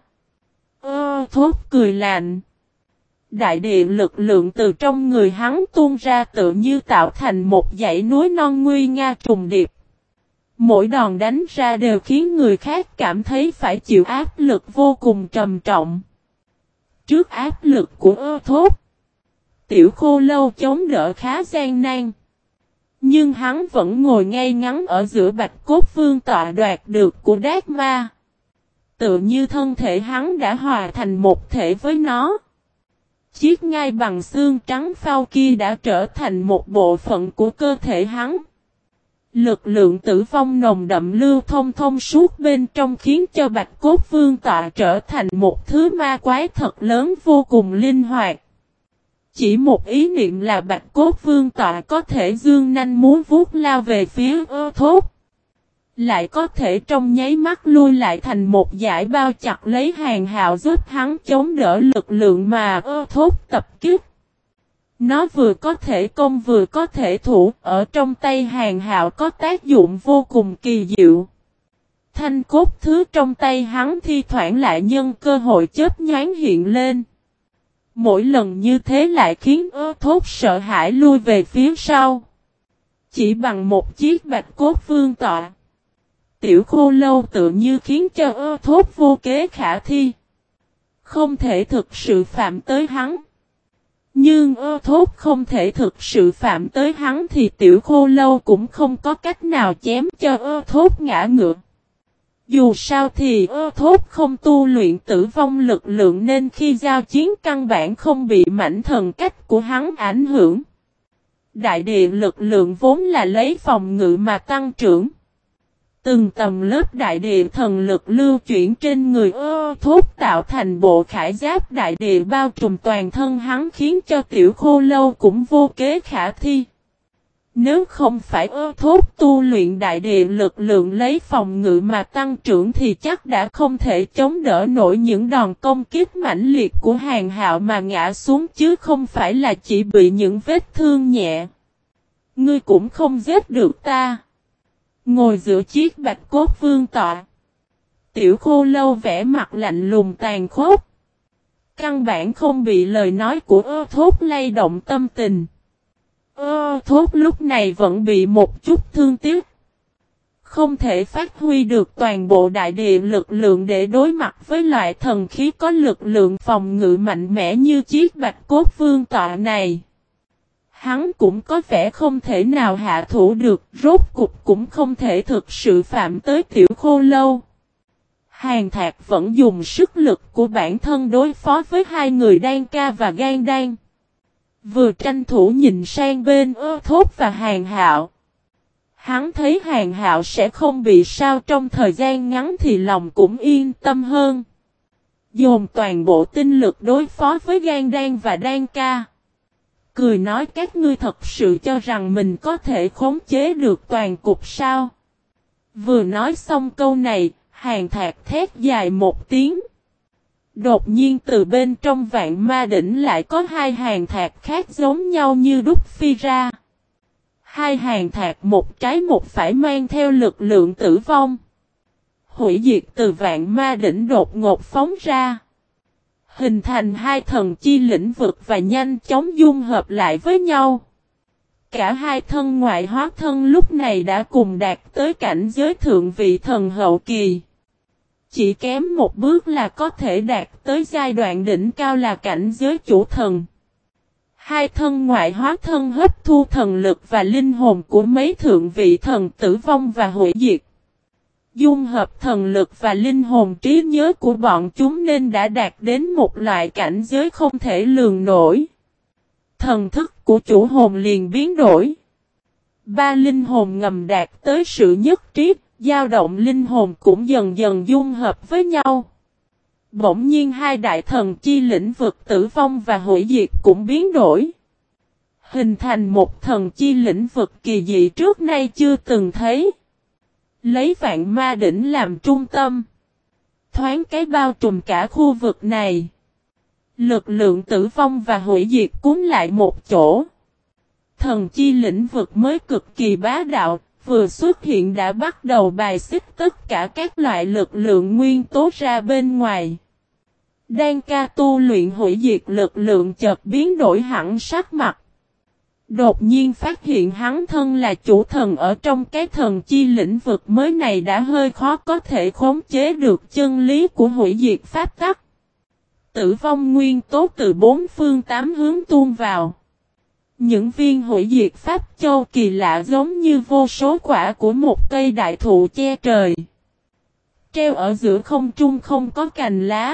S1: Thốt cười lạnh. Đại địa lực lượng từ trong người hắn tuôn ra tự như tạo thành một dãy núi non nguy nga trùng điệp. Mỗi đòn đánh ra đều khiến người khác cảm thấy phải chịu áp lực vô cùng trầm trọng. Trước áp lực của Thốt, Tiểu Khô Lâu chống đỡ khá gian nan. Nhưng hắn vẫn ngồi ngay ngắn ở giữa Bạch Cốt Vương tọa đoạt được của Đát Ma. Tự như thân thể hắn đã hòa thành một thể với nó. Chiếc ngai bằng xương trắng phao kia đã trở thành một bộ phận của cơ thể hắn. Lực lượng tử vong nồng đậm lưu thông suốt bên trong khiến cho Bạch Cốt Vương tọa trở thành một thứ ma quái thật lớn vô cùng linh hoạt. Chỉ một ý niệm là Bạch Cốt Vương tọa có thể dương nanh muốn vuốt lao về phía Thốt. Lại có thể trong nháy mắt lui lại thành một dải bao chặt lấy Hàn Hạo giúp hắn chống đỡ lực lượng mà Thốt tập kích. Nó vừa có thể công vừa có thể thủ, ở trong tay Hàn Hạo có tác dụng vô cùng kỳ diệu. Thanh cốt thứ trong tay hắn thi thoảng lại nhân cơ hội chớp nhoáng hiện lên. Mỗi lần như thế lại khiến Thốt sợ hãi lui về phía sau. Chỉ bằng một chiếc Bạch Cốt Vương tọa, Tiểu Khô Lâu tự như khiến cho Thốt vô kế khả thi. Không thể thực sự phạm tới hắn. Nhưng Thốt không thể thực sự phạm tới hắn thì Tiểu Khô Lâu cũng không có cách nào chém cho Thốt ngã ngựa. Dù sao thì Thốt không tu luyện tử vong lực lượng nên khi giao chiến căn bản không bị mảnh thần cách của hắn ảnh hưởng. Đại địa lực lượng vốn là lấy phòng ngự mà tăng trưởng. Từng tầm lớp đại địa thần lực lưu chuyển trên người Thốt tạo thành bộ khải giáp đại địa bao trùm toàn thân hắn khiến cho Tiểu Khô Lâu cũng vô kế khả thi. Nếu không phải Thốt tu luyện đại địa lực lượng lấy phòng ngự mà tăng trưởng thì chắc đã không thể chống đỡ nổi những đòn công kích mãnh liệt của Hàn Hạo mà ngã xuống chứ không phải là chỉ bị những vết thương nhẹ. Ngươi cũng không giết được ta. Ngồi giữa chiếc Bạch Cốt Vương tọa, Tiểu Khô Lâu vẻ mặt lạnh lùng tàn khốc. Căn bản không bị lời nói của Thốt lay động tâm tình. Thốt lúc này vẫn bị một chút thương tiếc. Không thể phát huy được toàn bộ đại địa lực lượng để đối mặt với loại thần khí có lực lượng phòng ngự mạnh mẽ như chiếc bạch cốt vương tọa này. Hắn cũng có vẻ không thể nào hạ thủ được, rốt cục cũng không thể thực sự phạm tới Tiểu Khô Lâu. Hàn Thạc vẫn dùng sức lực của bản thân đối phó với hai người Đan Ca và Gan Đan. Vừa tranh thủ nhìn sang bên Thốt và Hàn Hạo. Hắn thấy Hàn Hạo sẽ không bị sao trong thời gian ngắn thì lòng cũng yên tâm hơn. Dồn toàn bộ tinh lực đối phó với Gan Đan và Đan Ca. Cười nói các ngươi thật sự cho rằng mình có thể khống chế được toàn cục sao. Vừa nói xong câu này, Hàn Thạc thét dài một tiếng. Đột nhiên từ bên trong Vạn Ma Đỉnh lại có hai Hàn Thạc khác giống nhau như đúc phi ra. Hai Hàn Thạc một trái một phải mang theo lực lượng tử vong. Hủy diệt từ Vạn Ma Đỉnh đột ngột phóng ra. Hình thành hai thần chi lĩnh vực và nhanh chóng dung hợp lại với nhau. Cả hai thân ngoại hóa thân lúc này đã cùng đạt tới cảnh giới thượng vị thần hậu kỳ. Chỉ kém một bước là có thể đạt tới giai đoạn đỉnh cao là cảnh giới chủ thần. Hai thân ngoại hóa thân hấp thu thần lực và linh hồn của mấy thượng vị thần tử vong và hủy diệt. Dung hợp thần lực và linh hồn trí nhớ của bọn chúng nên đã đạt đến một loại cảnh giới không thể lường nổi. Thần thức của chủ hồn liền biến đổi. Ba linh hồn ngầm đạt tới sự nhất trí, dao động linh hồn cũng dần dần dung hợp với nhau. Bỗng nhiên hai đại thần chi lĩnh vực tử vong và hủy diệt cũng biến đổi. Hình thành một thần chi lĩnh vực kỳ dị trước nay chưa từng thấy. Lấy Vạn Ma Đỉnh làm trung tâm. Thoáng cái bao trùm cả khu vực này. Lực lượng tử vong và hủy diệt cuốn lại một chỗ. Thần chi lĩnh vực mới cực kỳ bá đạo, vừa xuất hiện đã bắt đầu bài xích tất cả các loại lực lượng nguyên tố ra bên ngoài. Đan Ca tu luyện hủy diệt lực lượng chợt biến đổi hẳn sắc mặt. Đột nhiên phát hiện hắn thân là chủ thần ở trong cái thần chi lĩnh vực mới này đã hơi khó có thể khống chế được chân lý của hủy diệt pháp tắc. Tử vong nguyên tố từ bốn phương tám hướng tuôn vào. Những viên hủy diệt pháp châu kỳ lạ giống như vô số quả của một cây đại thụ che trời. Treo ở giữa không trung không có cành lá.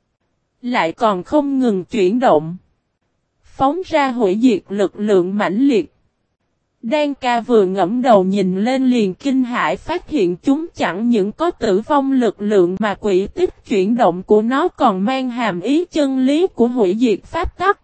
S1: Lại còn không ngừng chuyển động. Phóng ra hủy diệt lực lượng mãnh liệt. Đan Ca vừa ngẫm đầu nhìn lên liền kinh hãi phát hiện chúng chẳng những có tử vong lực lượng mà quỹ tích chuyển động của nó còn mang hàm ý chân lý của hủy diệt pháp tắc.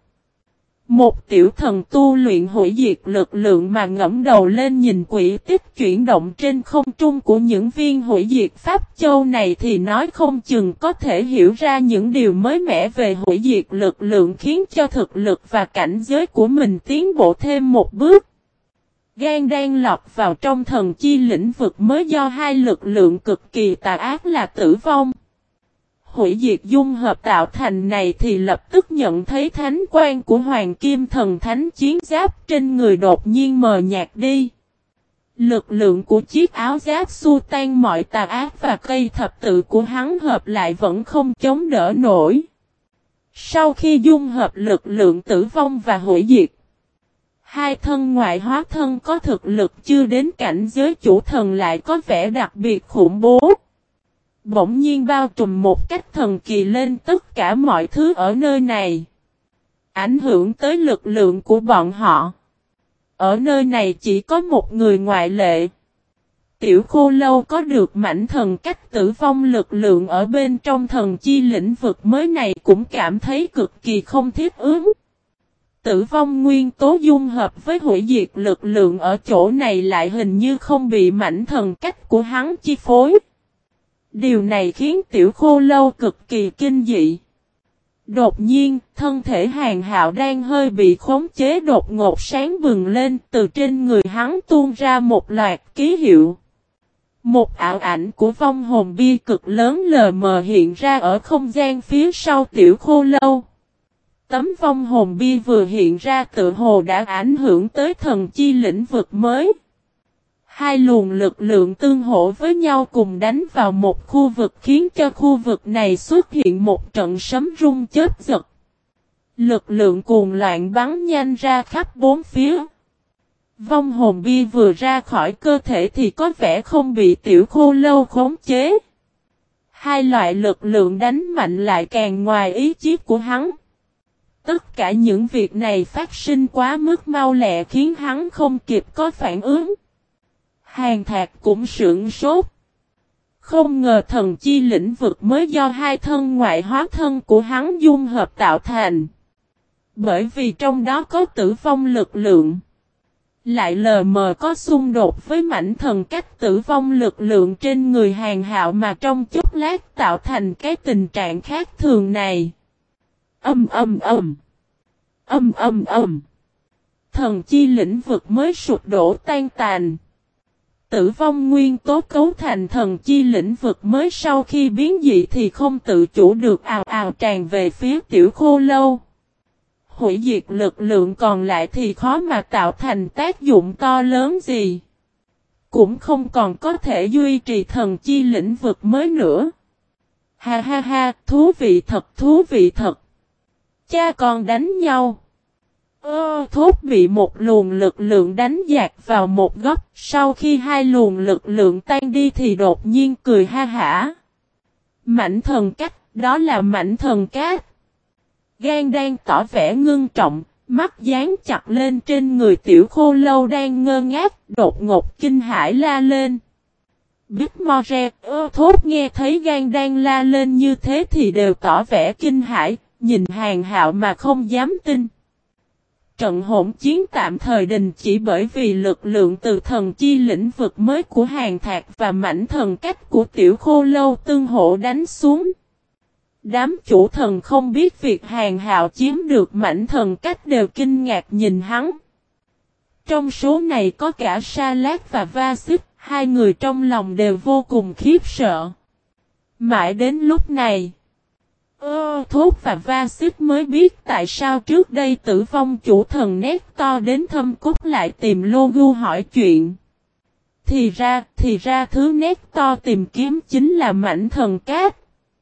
S1: Một tiểu thần tu luyện hủy diệt lực lượng mà ngẫm đầu lên nhìn quỹ tích chuyển động trên không trung của những viên hủy diệt pháp châu này thì nói không chừng có thể hiểu ra những điều mới mẻ về hủy diệt lực lượng khiến cho thực lực và cảnh giới của mình tiến bộ thêm một bước. Gan đang lọt vào trong thần chi lĩnh vực mới do hai lực lượng cực kỳ tà ác là tử vong. Hủy diệt dung hợp tạo thành này thì lập tức nhận thấy thánh quang của Hoàng Kim Thần Thánh chiến giáp trên người đột nhiên mờ nhạt đi. Lực lượng của chiếc áo giáp xua tan mọi tà ác và cây thập tự của hắn hợp lại vẫn không chống đỡ nổi. Sau khi dung hợp lực lượng tử vong và hủy diệt, hai thân ngoại hóa thân có thực lực chưa đến cảnh giới chủ thần lại có vẻ đặc biệt khủng bố. Bỗng nhiên bao trùm một cách thần kỳ lên tất cả mọi thứ ở nơi này. Ảnh hưởng tới lực lượng của bọn họ. Ở nơi này chỉ có một người ngoại lệ. Tiểu Khô Lâu có được mảnh thần cách tử vong lực lượng ở bên trong thần chi lĩnh vực mới này cũng cảm thấy cực kỳ không thiết ứng. Tử vong nguyên tố dung hợp với hủy diệt lực lượng ở chỗ này lại hình như không bị mảnh thần cách của hắn chi phối. Điều này khiến Tiểu Khô Lâu cực kỳ kinh dị. Đột nhiên, thân thể Hàn Hạo đang hơi bị khống chế đột ngột sáng bừng lên, từ trên người hắn tuôn ra một loạt ký hiệu. Một ảo ảnh của vong hồn bia cực lớn lờ mờ hiện ra ở không gian phía sau Tiểu Khô Lâu. tấm vong hồn bia vừa hiện ra tự hồ đã ảnh hưởng tới thần chi lĩnh vực mới. Hai luồng lực lượng tương hỗ với nhau cùng đánh vào một khu vực khiến cho khu vực này xuất hiện một trận sấm rung chớp giật. Lực lượng cuồng loạn bắn nhanh ra khắp bốn phía. Vong hồn bia vừa ra khỏi cơ thể thì có vẻ không bị tiểu khô lâu khống chế. Hai loại lực lượng đánh mạnh lại càng ngoài ý chí của hắn. Tất cả những việc này phát sinh quá mức mau lẹ khiến hắn không kịp có phản ứng. Hàn Thạc cũng sửng sốt. Không ngờ thần chi lĩnh vực mới do hai thân ngoại hóa thân của hắn dung hợp tạo thành. Bởi vì trong đó có tử vong lực lượng. Lại lờ mờ có xung đột với mảnh thần cách tử vong lực lượng trên người Hàn Hạo mà trong chốc lát tạo thành cái tình trạng khác thường này. Thần chi lĩnh vực mới sụp đổ tan tàn. Tử vong nguyên tố cấu thành thần chi lĩnh vực mới sau khi biến dị thì không tự chủ được ào ào tràn về phía tiểu khô lâu. Hủy diệt lực lượng còn lại thì khó mà tạo thành tác dụng to lớn gì. Cũng không còn có thể duy trì thần chi lĩnh vực mới nữa. Ha ha ha, thú vị thật. Cha con đánh nhau. Thốt bị một luồng lực lượng đánh dạt vào một góc, sau khi hai luồng lực lượng tan đi thì đột nhiên cười ha hả. Mảnh thần cách, đó là mảnh thần cát. Gan đang tỏ vẻ ngưng trọng, mắt dán chặt lên trên người tiểu khô lâu đang ngơ ngác, đột ngột kinh hãi la lên. Bích More, thốt nghe thấy Gan đang la lên như thế thì đều tỏ vẻ kinh hãi, nhìn Hàn Hạo mà không dám tin. Trận hỗn chiến tạm thời đình chỉ bởi vì lực lượng từ thần chi lĩnh vực mới của Hàn Thạc và mảnh thần cách của tiểu khô lâu tương hỗ đánh xuống. Đám chủ thần không biết việc Hàn Hạo chiếm được mảnh thần cách đều kinh ngạc nhìn hắn. Trong số này có cả Sa Lát và Va Xích, hai người trong lòng đều vô cùng khiếp sợ. Mãi đến lúc này, Thốt và Va Xích mới biết tại sao trước đây tử vong chủ thần Nector đến thâm cốt lại tìm Logu hỏi chuyện. Thì ra thứ Nector tìm kiếm chính là mảnh thần cát.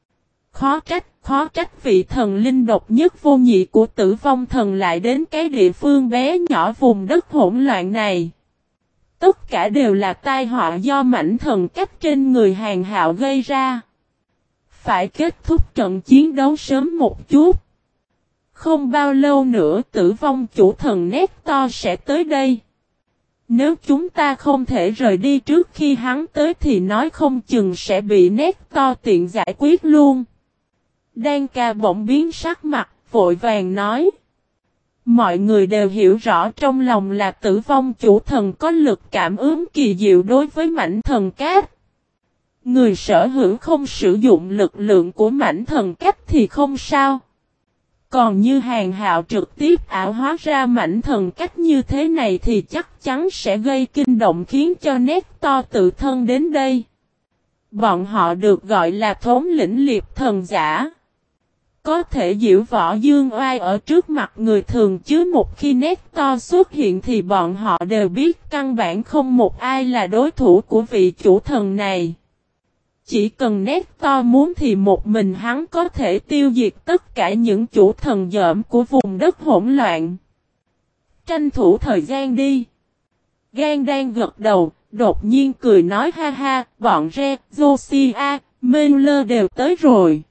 S1: Khó trách vị thần linh độc nhất vô nhị của tử vong thần lại đến cái địa phương bé nhỏ vùng đất hỗn loạn này. Tất cả đều là tai họa do mảnh thần cách trên người Hàn Hạo gây ra. Phải kết thúc trận chiến đấu sớm một chút. Không bao lâu nữa tử vong chủ thần Nector sẽ tới đây. Nếu chúng ta không thể rời đi trước khi hắn tới thì nói không chừng sẽ bị Nector tiện giải quyết luôn. Đan ca bỗng biến sắc mặt, vội vàng nói. Mọi người đều hiểu rõ trong lòng là tử vong chủ thần có lực cảm ứng kỳ diệu đối với mảnh thần cát. Người sở hữu không sử dụng lực lượng của mảnh thần cách thì không sao. Còn như Hàn Hạo trực tiếp ảo hóa ra mảnh thần cách như thế này thì chắc chắn sẽ gây kinh động khiến cho Nector tự thân đến đây. Bọn họ được gọi là thống lĩnh liệp thần giả. Có thể diễu võ dương oai ở trước mặt người thường chứ một khi Nector xuất hiện thì bọn họ đều biết căn bản không một ai là đối thủ của vị chủ thần này. Chỉ cần Nector muốn thì một mình hắn có thể tiêu diệt tất cả những chủ thần dởm của vùng đất hỗn loạn. Tranh thủ thời gian đi. Gan đang gật đầu, đột nhiên cười nói ha ha, bọn Re, Josiah, Miller đều tới rồi.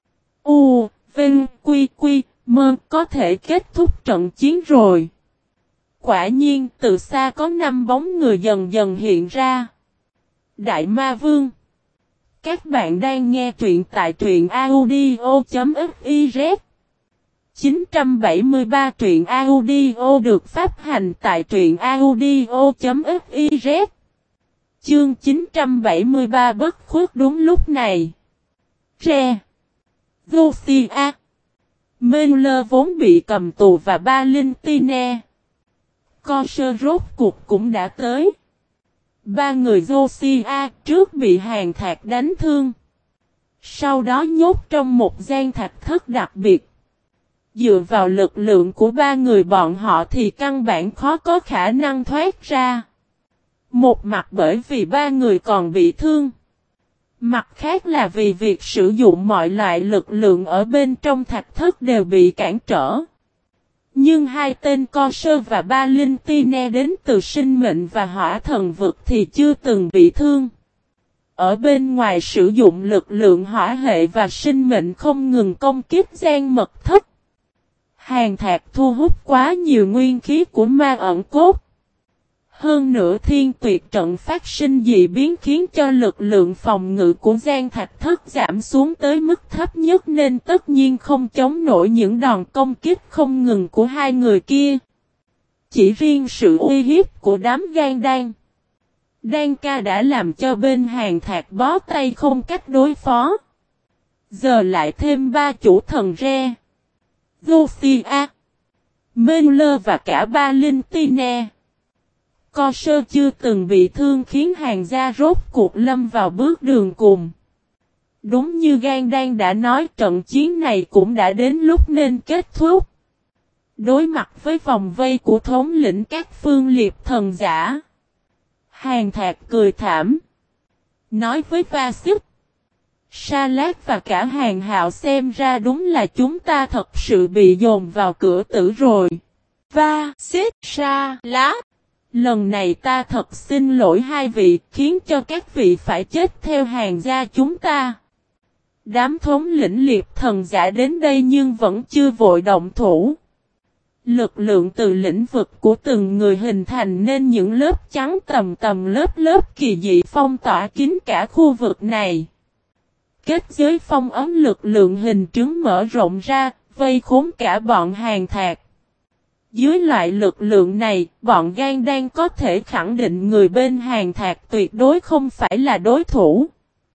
S1: Vinh, Quy, Mơ có thể kết thúc trận chiến rồi. Quả nhiên từ xa có 5 bóng người dần dần hiện ra. Đại Ma Vương. Các bạn đang nghe truyện tại truyện audio.fiz 973 truyện audio được phát hành tại truyện audio.fiz Chương 973 bất khuất đúng lúc này. Re Josiah Miller vốn bị cầm tù và Valentine Corsair rốt cuộc cũng đã tới. Ba người Josiah trước bị Hàn Thạc đánh thương. Sau đó nhốt trong một gian thạch thất đặc biệt. Dựa vào lực lượng của ba người bọn họ thì căn bản khó có khả năng thoát ra. Một mặt bởi vì ba người còn bị thương. Mặt khác là vì việc sử dụng mọi loại lực lượng ở bên trong thạch thất đều bị cản trở. Nhưng hai tên Co Sơ và Ba Linh Tine đến từ sinh mệnh và hỏa thần vực thì chưa từng bị thương. Ở bên ngoài sử dụng lực lượng hỏa hệ và sinh mệnh không ngừng công kích gian mật thất. Hàn Thạc thu hút quá nhiều nguyên khí của ma ẩn cốt. Hơn nữa thiên tuyệt trận phát sinh dị biến khiến cho lực lượng phòng ngự của gian thạch thất giảm xuống tới mức thấp nhất nên tất nhiên không chống nổi những đòn công kích không ngừng của hai người kia. Chỉ riêng sự uy hiếp của đám gan đan ca đã làm cho bên Hàn Thạc bó tay không cách đối phó. Giờ lại thêm ba chủ thần Re, Lucia, Miller và cả Ba Linh Tine. Co Sơ chưa từng bị thương khiến Hàn gia rốt cuộc lâm vào bước đường cùng. Đúng như Gan Đan đã nói, trận chiến này cũng đã đến lúc nên kết thúc. Đối mặt với vòng vây của thống lĩnh các phương liệp thần giả, Hàn Thạc cười thảm, nói với Va Xích, Sa Lát và cả Hàn Hạo xem ra đúng là chúng ta thật sự bị dồn vào cửa tử rồi. Va Xích, Sa Lát, lần này ta thật xin lỗi hai vị, khiến cho các vị phải chết theo Hàn gia chúng ta. Đám thống lĩnh liệp thần giả đến đây nhưng vẫn chưa vội động thủ. Lực lượng từ lĩnh vực của từng người hình thành nên những lớp trắng tầm lớp kỳ dị phong tỏa kín cả khu vực này. Kết giới phong ấn lực lượng hình trứng mở rộng ra, vây khốn cả bọn Hàn Thạc. Dưới loại lực lượng này, bọn Gan Đan có thể khẳng định người bên Hàn Thạc tuyệt đối không phải là đối thủ.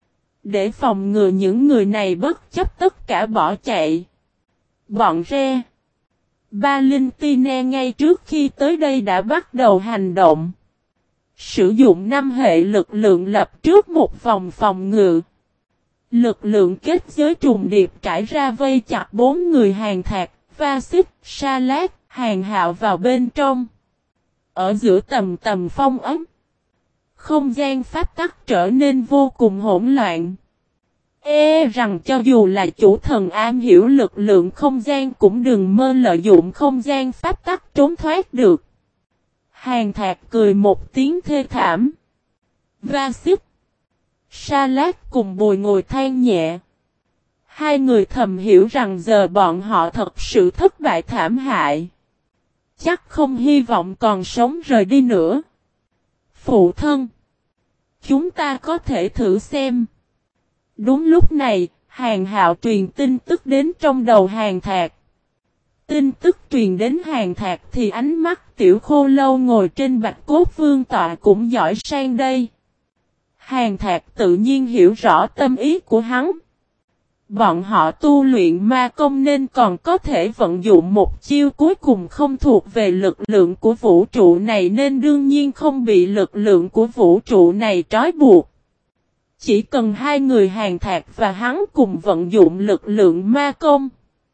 S1: Để phòng ngừa những người này bất chấp tất cả bỏ chạy, bọn Re, Ba Linh Tine ngay trước khi tới đây đã bắt đầu hành động. Sử dụng 5 hệ lực lượng lập trước một vòng phòng ngự. Lực lượng kết giới trùng điệp trải ra vây chặt 4 người Hàn Thạc, Va Xích, Sa Lát, Hàn Hạo vào bên trong. Ở giữa tầm phong ấm, không gian pháp tắc trở nên vô cùng hỗn loạn. Rằng cho dù là chủ thần am hiểu lực lượng không gian cũng đừng mơ lợi dụng không gian pháp tắc trốn thoát được. Hàn Thạc cười một tiếng thê thảm. Va Xích, Sa Lát cùng Bùi ngồi than nhẹ. Hai người thầm hiểu rằng giờ bọn họ thật sự thất bại thảm hại. Chắc không hy vọng còn sống rời đi nữa. Phụ thân, chúng ta có thể thử xem. Đúng lúc này, Hàn Hạo truyền tin tức đến trong đầu Hàn Thạc. Tin tức truyền đến Hàn Thạc thì ánh mắt Tiểu Khô Lâu ngồi trên bạch cốt vương tọa cũng dõi sang đây. Hàn Thạc tự nhiên hiểu rõ tâm ý của hắn. Bọn họ tu luyện ma công nên còn có thể vận dụng một chiêu cuối cùng không thuộc về lực lượng của vũ trụ này nên đương nhiên không bị lực lượng của vũ trụ này trói buộc. Chỉ cần hai người Hàn Thạc và hắn cùng vận dụng lực lượng ma công,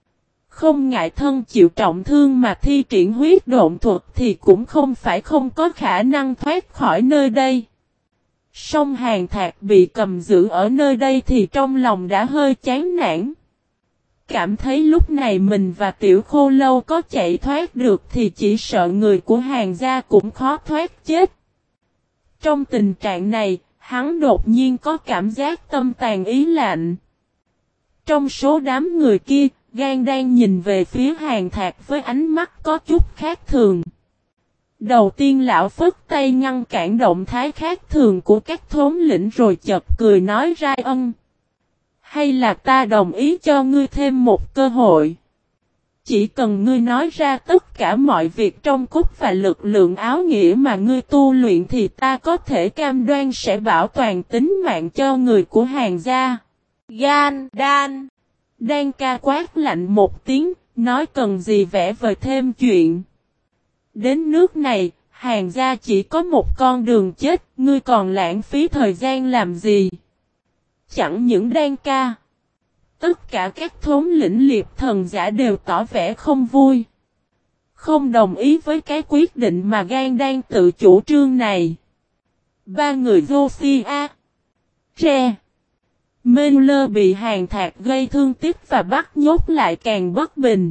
S1: không ngại thân chịu trọng thương mà thi triển huyết độn thuật thì cũng không phải không có khả năng thoát khỏi nơi đây. Song Hàn Thạc bị cầm giữ ở nơi đây thì trong lòng đã hơi chán nản. Cảm thấy lúc này mình và Tiểu Khô Lâu có chạy thoát được thì chỉ sợ người của Hàn gia cũng khó thoát chết. Trong tình trạng này, hắn đột nhiên có cảm giác tâm tàn ý lạnh. Trong số đám người kia, Gan đang nhìn về phía Hàn Thạc với ánh mắt có chút khác thường. Đầu tiên lão phất tay ngăn cản động thái khác thường của các thống lĩnh rồi chợt cười nói ra hay là ta đồng ý cho ngươi thêm một cơ hội. Chỉ cần ngươi nói ra tất cả mọi việc trong cốt và lực lượng áo nghĩa mà ngươi tu luyện thì ta có thể cam đoan sẽ bảo toàn tính mạng cho người của Hàn gia. Gan Đan Đan ca quát lạnh một tiếng, nói cần gì vẽ vời thêm chuyện. Đến nước này, Hàn gia chỉ có một con đường chết, ngươi còn lãng phí thời gian làm gì? Chẳng những Đan ca, Tất cả các thống lĩnh liệp thần giả đều tỏ vẻ không vui. Không đồng ý với cái quyết định mà Gan đang tự chủ trương này. Ba người Josiah, Re, Miller bị Hàn Thạc gây thương tích và bắt nhốt lại càng bất bình.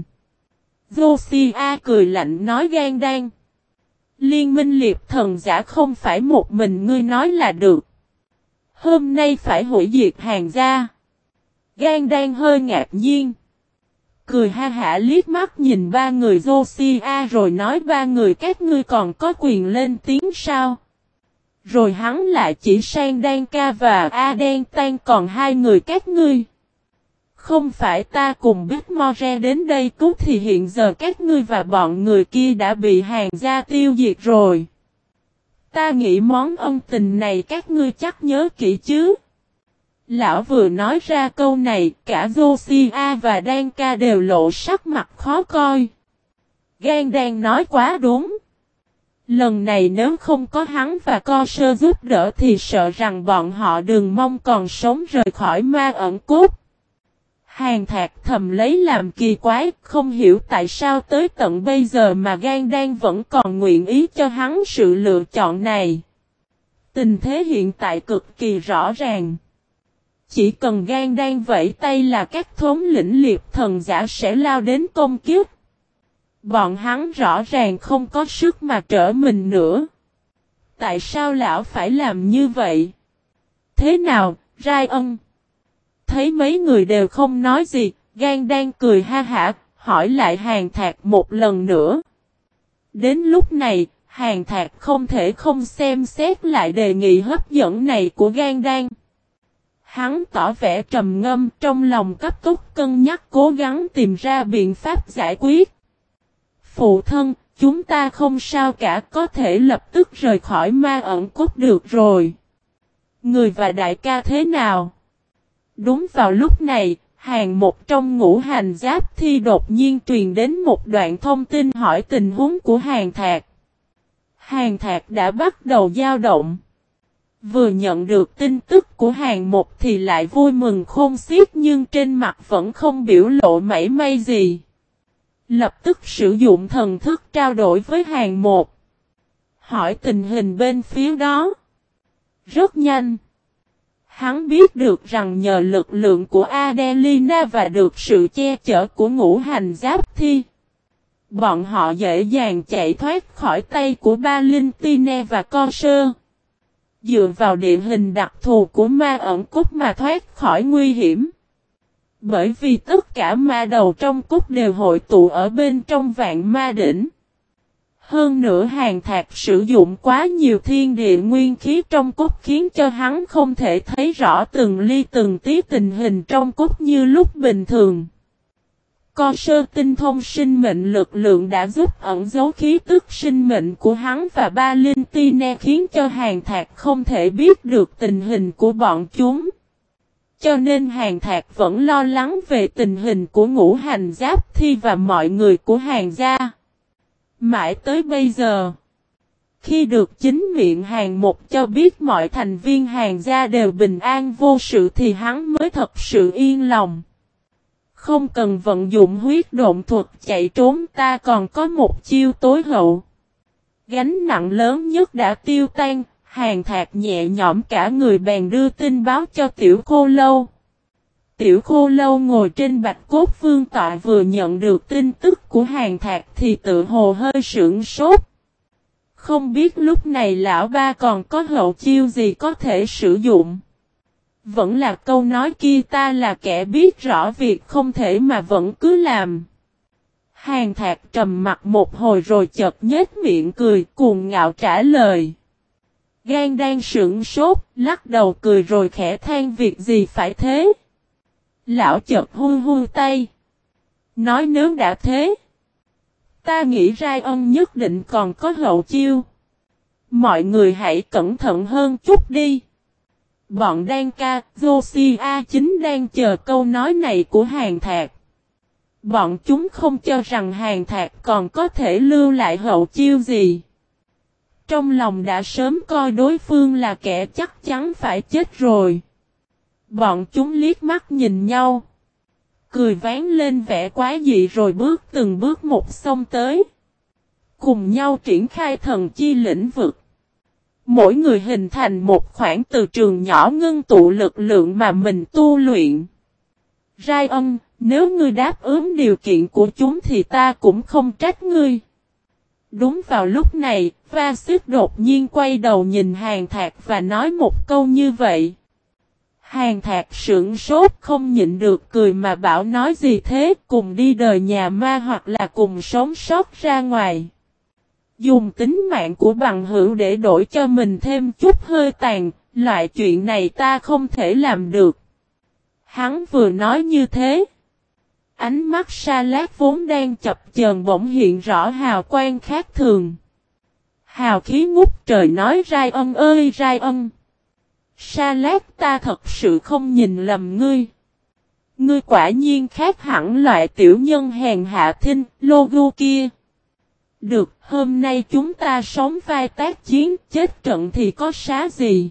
S1: Josiah cười lạnh nói Gan đang. Liên minh liệp thần giả không phải một mình ngươi nói là được. Hôm nay phải hủy diệt Hàn gia. Gan đang hơi ngạc nhiên. Cười ha hả liếc mắt nhìn ba người Josiah rồi nói ba người các ngươi còn có quyền lên tiếng sao. Rồi hắn lại chỉ sang Đan Ca và A Đen Tan còn hai người các ngươi. Không phải ta cùng Big More đến đây cứu thì hiện giờ các ngươi và bọn người kia đã bị Hàn gia tiêu diệt rồi. Ta nghĩ món ân tình này các ngươi chắc nhớ kỹ chứ. Lão vừa nói ra câu này, cả Josiah và Đan Ca đều lộ sắc mặt khó coi. Gan đang nói quá đúng. Lần này nếu không có hắn và Co Sơ giúp đỡ thì sợ rằng bọn họ đừng mong còn sống rời khỏi ma ẩn cốt. Hàn Thạc thầm lấy làm kỳ quái, không hiểu tại sao tới tận bây giờ mà Gan đang vẫn còn nguyện ý cho hắn sự lựa chọn này. Tình thế hiện tại cực kỳ rõ ràng. Chỉ cần Gan đang vẫy tay là các thống lĩnh liệp thần giả sẽ lao đến công kiếp. Bọn hắn rõ ràng không có sức mà trở mình nữa. Tại sao lão phải làm như vậy? Thế nào, Ryan? Thấy mấy người đều không nói gì, Gan đang cười ha hả, hỏi lại Hàn Thạc một lần nữa. Đến lúc này, Hàn Thạc không thể không xem xét lại đề nghị hấp dẫn này của Gan đang. Hắn tỏ vẻ trầm ngâm trong lòng cấp tốc cân nhắc cố gắng tìm ra biện pháp giải quyết. Phụ thân, chúng ta không sao cả có thể lập tức rời khỏi ma ẩn cốt được rồi. Người và đại ca thế nào? Đúng vào lúc này, hàng một trong ngũ hành giáp thi đột nhiên truyền đến một đoạn thông tin hỏi tình huống của Hàn Thạc. Hàn Thạc đã bắt đầu dao động. Vừa nhận được tin tức của Hàn một thì lại vui mừng khôn xiết nhưng trên mặt vẫn không biểu lộ mảy may gì. Lập tức sử dụng thần thức trao đổi với Hàn một. Hỏi tình hình bên phía đó. Rất nhanh. Hắn biết được rằng nhờ lực lượng của Adelina và được sự che chở của ngũ hành giáp thi. Bọn họ dễ dàng chạy thoát khỏi tay của Valentine và Corsair. Dựa vào địa hình đặc thù của ma ẩn cốt mà thoát khỏi nguy hiểm. Bởi vì tất cả ma đầu trong cốt đều hội tụ ở bên trong vạn ma đỉnh. Hơn nữa Hàn Thạc sử dụng quá nhiều thiên địa nguyên khí trong cốt khiến cho hắn không thể thấy rõ từng ly từng tí tình hình trong cốt như lúc bình thường. Co sơ tinh thông sinh mệnh lực lượng đã giúp ẩn giấu khí tức sinh mệnh của hắn và Valentine khiến cho Hàn Thạc không thể biết được tình hình của bọn chúng. Cho nên Hàn Thạc vẫn lo lắng về tình hình của ngũ hành giáp thi và mọi người của Hàn gia. Mãi tới bây giờ, khi được chính miệng Hàn một cho biết mọi thành viên Hàn gia đều bình an vô sự thì hắn mới thật sự yên lòng. Không cần vận dụng huyết độn thuật chạy trốn ta còn có một chiêu tối hậu. Gánh nặng lớn nhất đã tiêu tan, Hàn Thạc nhẹ nhõm cả người bèn đưa tin báo cho Tiểu Khô Lâu. Tiểu Khô Lâu ngồi trên bạch cốt vương tọa vừa nhận được tin tức của Hàn Thạc thì tự hồ hơi sửng sốt. Không biết lúc này lão ba còn có hậu chiêu gì có thể sử dụng. Vẫn là câu nói kia ta là kẻ biết rõ việc không thể mà vẫn cứ làm. Hàn Thạc trầm mặt một hồi rồi chợt nhếch miệng cười cuồng ngạo trả lời. Gan đang sửng sốt, lắc đầu cười rồi khẽ than việc gì phải thế. Lão chợt hu tay. Nói nếu đã thế. Ta nghĩ Ryan nhất định còn có hậu chiêu. Mọi người hãy cẩn thận hơn chút đi. Bọn Đan Ca, Josiah chính đang chờ câu nói này của Hàn Thạc. Bọn chúng không cho rằng Hàn Thạc còn có thể lưu lại hậu chiêu gì. Trong lòng đã sớm coi đối phương là kẻ chắc chắn phải chết rồi. Bọn chúng liếc mắt nhìn nhau. cười ván lên vẻ quái dị rồi bước từng bước một xông tới. Cùng nhau triển khai thần chi lĩnh vực. Mỗi người hình thành một khoảng từ trường nhỏ ngưng tụ lực lượng mà mình tu luyện. Ryan, nếu ngươi đáp ứng điều kiện của chúng thì ta cũng không trách ngươi. Đúng vào lúc này, Vasit đột nhiên quay đầu nhìn Hàn Thạc và nói một câu như vậy. Hàn Thạc sững sốt không nhịn được cười mà bảo nói gì thế, cùng đi đời nhà ma hoặc là cùng sống sót ra ngoài. Dùng tính mạng của bằng hữu để đổi cho mình thêm chút hơi tàn, loại chuyện này ta không thể làm được. Hắn vừa nói như thế. Ánh mắt Sa Lát vốn đang chập chờn bỗng hiện rõ hào quang khác thường. Hào khí ngút trời nói Ryan ơi Ryan. Sa Lát ta thật sự không nhìn lầm ngươi. Ngươi quả nhiên khác hẳn loại tiểu nhân hèn hạ thinh, logo kia. Được, hôm nay chúng ta sống vai tác chiến, chết trận thì có xá gì.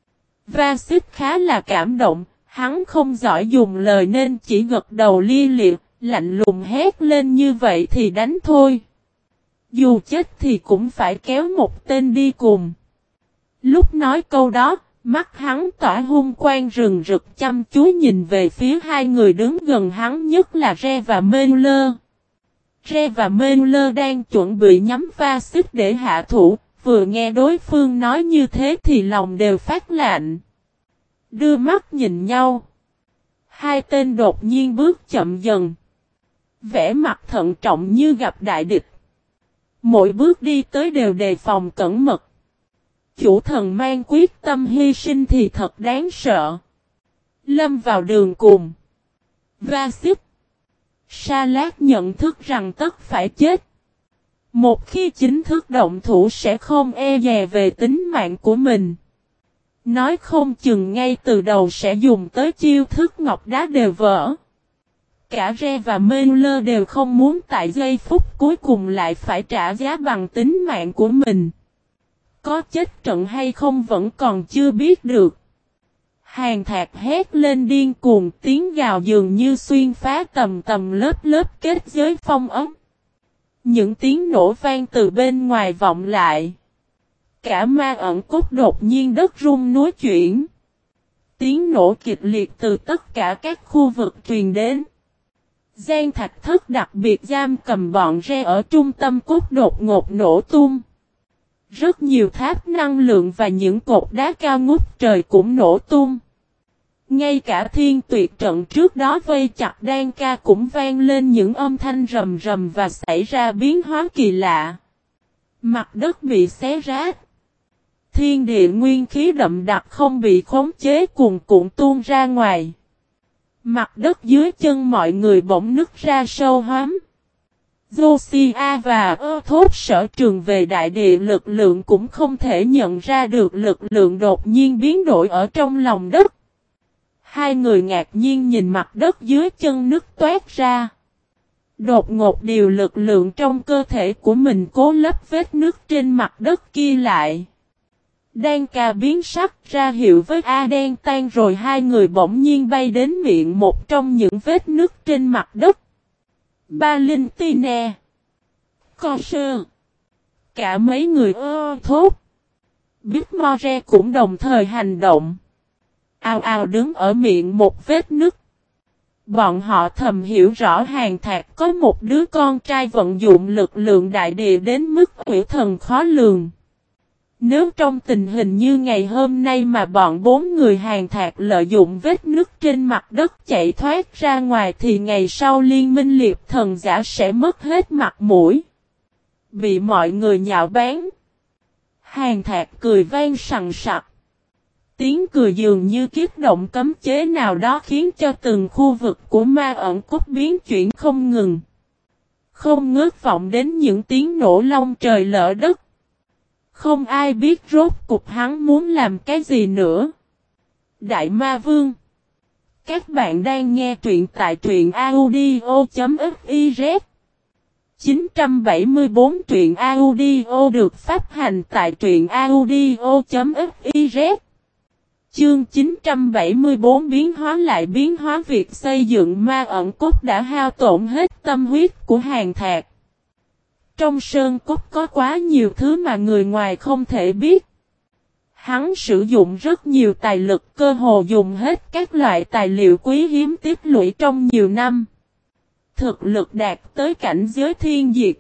S1: Vasit khá là cảm động, hắn không giỏi dùng lời nên chỉ gật đầu lia lịa, lạnh lùng hét lên như vậy thì đánh thôi. Dù chết thì cũng phải kéo một tên đi cùng. Lúc nói câu đó, mắt hắn tỏa hung quang rừng rực chăm chú nhìn về phía hai người đứng gần hắn nhất là Re và Miller. Re và Miller đang chuẩn bị nhắm Vasit để hạ thủ, vừa nghe đối phương nói như thế thì lòng đều phát lạnh. Đưa mắt nhìn nhau. Hai tên đột nhiên bước chậm dần. Vẻ mặt thận trọng như gặp đại địch. Mỗi bước đi tới đều đề phòng cẩn mật. Chủ thần mang quyết tâm hy sinh thì thật đáng sợ. Lâm vào đường cùng. Vasit. Sa Lát nhận thức rằng tất phải chết. Một khi chính thức động thủ sẽ không e dè về tính mạng của mình. Nói không chừng ngay từ đầu sẽ dùng tới chiêu thức ngọc đá đều vỡ. Cả Re và Miller đều không muốn tại giây phút cuối cùng lại phải trả giá bằng tính mạng của mình. Có chết trận hay không vẫn còn chưa biết được. Hàn Thạc hét lên điên cuồng, tiếng gào dường như xuyên phá tầm tầm lớp lớp kết giới phong ấm. Những tiếng nổ vang từ bên ngoài vọng lại. Cả ma ẩn cốt đột nhiên đất rung núi chuyển. Tiếng nổ kịch liệt từ tất cả các khu vực truyền đến. Gian thạch thất đặc biệt giam cầm bọn Re ở trung tâm cốt đột ngột nổ tung. Rất nhiều tháp năng lượng và những cột đá cao ngút trời cũng nổ tung. Ngay cả thiên tuyệt trận trước đó vây chặt Đan Ca cũng vang lên những âm thanh rầm rầm và xảy ra biến hóa kỳ lạ. Mặt đất bị xé rách. Thiên địa nguyên khí đậm đặc không bị khống chế cuồn cuộn tuôn ra ngoài. Mặt đất dưới chân mọi người bỗng nứt ra sâu hoắm. Josiah và Thốt sở trường về đại địa lực lượng cũng không thể nhận ra được lực lượng đột nhiên biến đổi ở trong lòng đất. Hai người ngạc nhiên nhìn mặt đất dưới chân nứt toát ra. Đột ngột điều lực lượng trong cơ thể của mình cố lấp vết nứt trên mặt đất kia lại. Đan Ca biến sắc ra hiệu với A đen tan rồi hai người bỗng nhiên bay đến miệng một trong những vết nứt trên mặt đất. Valentina, Corsair, cả mấy người Thốt, Bitmore cũng đồng thời hành động. Ào ào đứng ở miệng một vết nứt. Bọn họ thầm hiểu rõ Hàn Thạc có một đứa con trai vận dụng lực lượng đại địa đến mức ủy thần khó lường. Nếu trong tình hình như ngày hôm nay mà bọn bốn người Hàn Thạc lợi dụng vết nứt trên mặt đất chạy thoát ra ngoài thì ngày sau liên minh liệp thần giả sẽ mất hết mặt mũi. Bị mọi người nhạo báng. Hàn Thạc cười vang sằng sặc. Tiếng cười dường như kiếp động cấm chế nào đó khiến cho từng khu vực của ma ẩn cốt biến chuyển không ngừng. Không ngớt vọng đến những tiếng nổ long trời lỡ đất. Không ai biết rốt cục hắn muốn làm cái gì nữa. Đại Ma Vương. Các bạn đang nghe truyện tại truyện audio.fiz 974 truyện audio được phát hành tại truyện audio.fiz Chương 974 biến hóa lại biến hóa. Việc xây dựng ma ẩn cốt đã hao tổn hết tâm huyết của Hàn Thạc. Trong sơn cốt có quá nhiều thứ mà người ngoài không thể biết. Hắn sử dụng rất nhiều tài lực, cơ hồ dùng hết các loại tài liệu quý hiếm tích lũy trong nhiều năm. Thực lực đạt tới cảnh giới thiên diệt.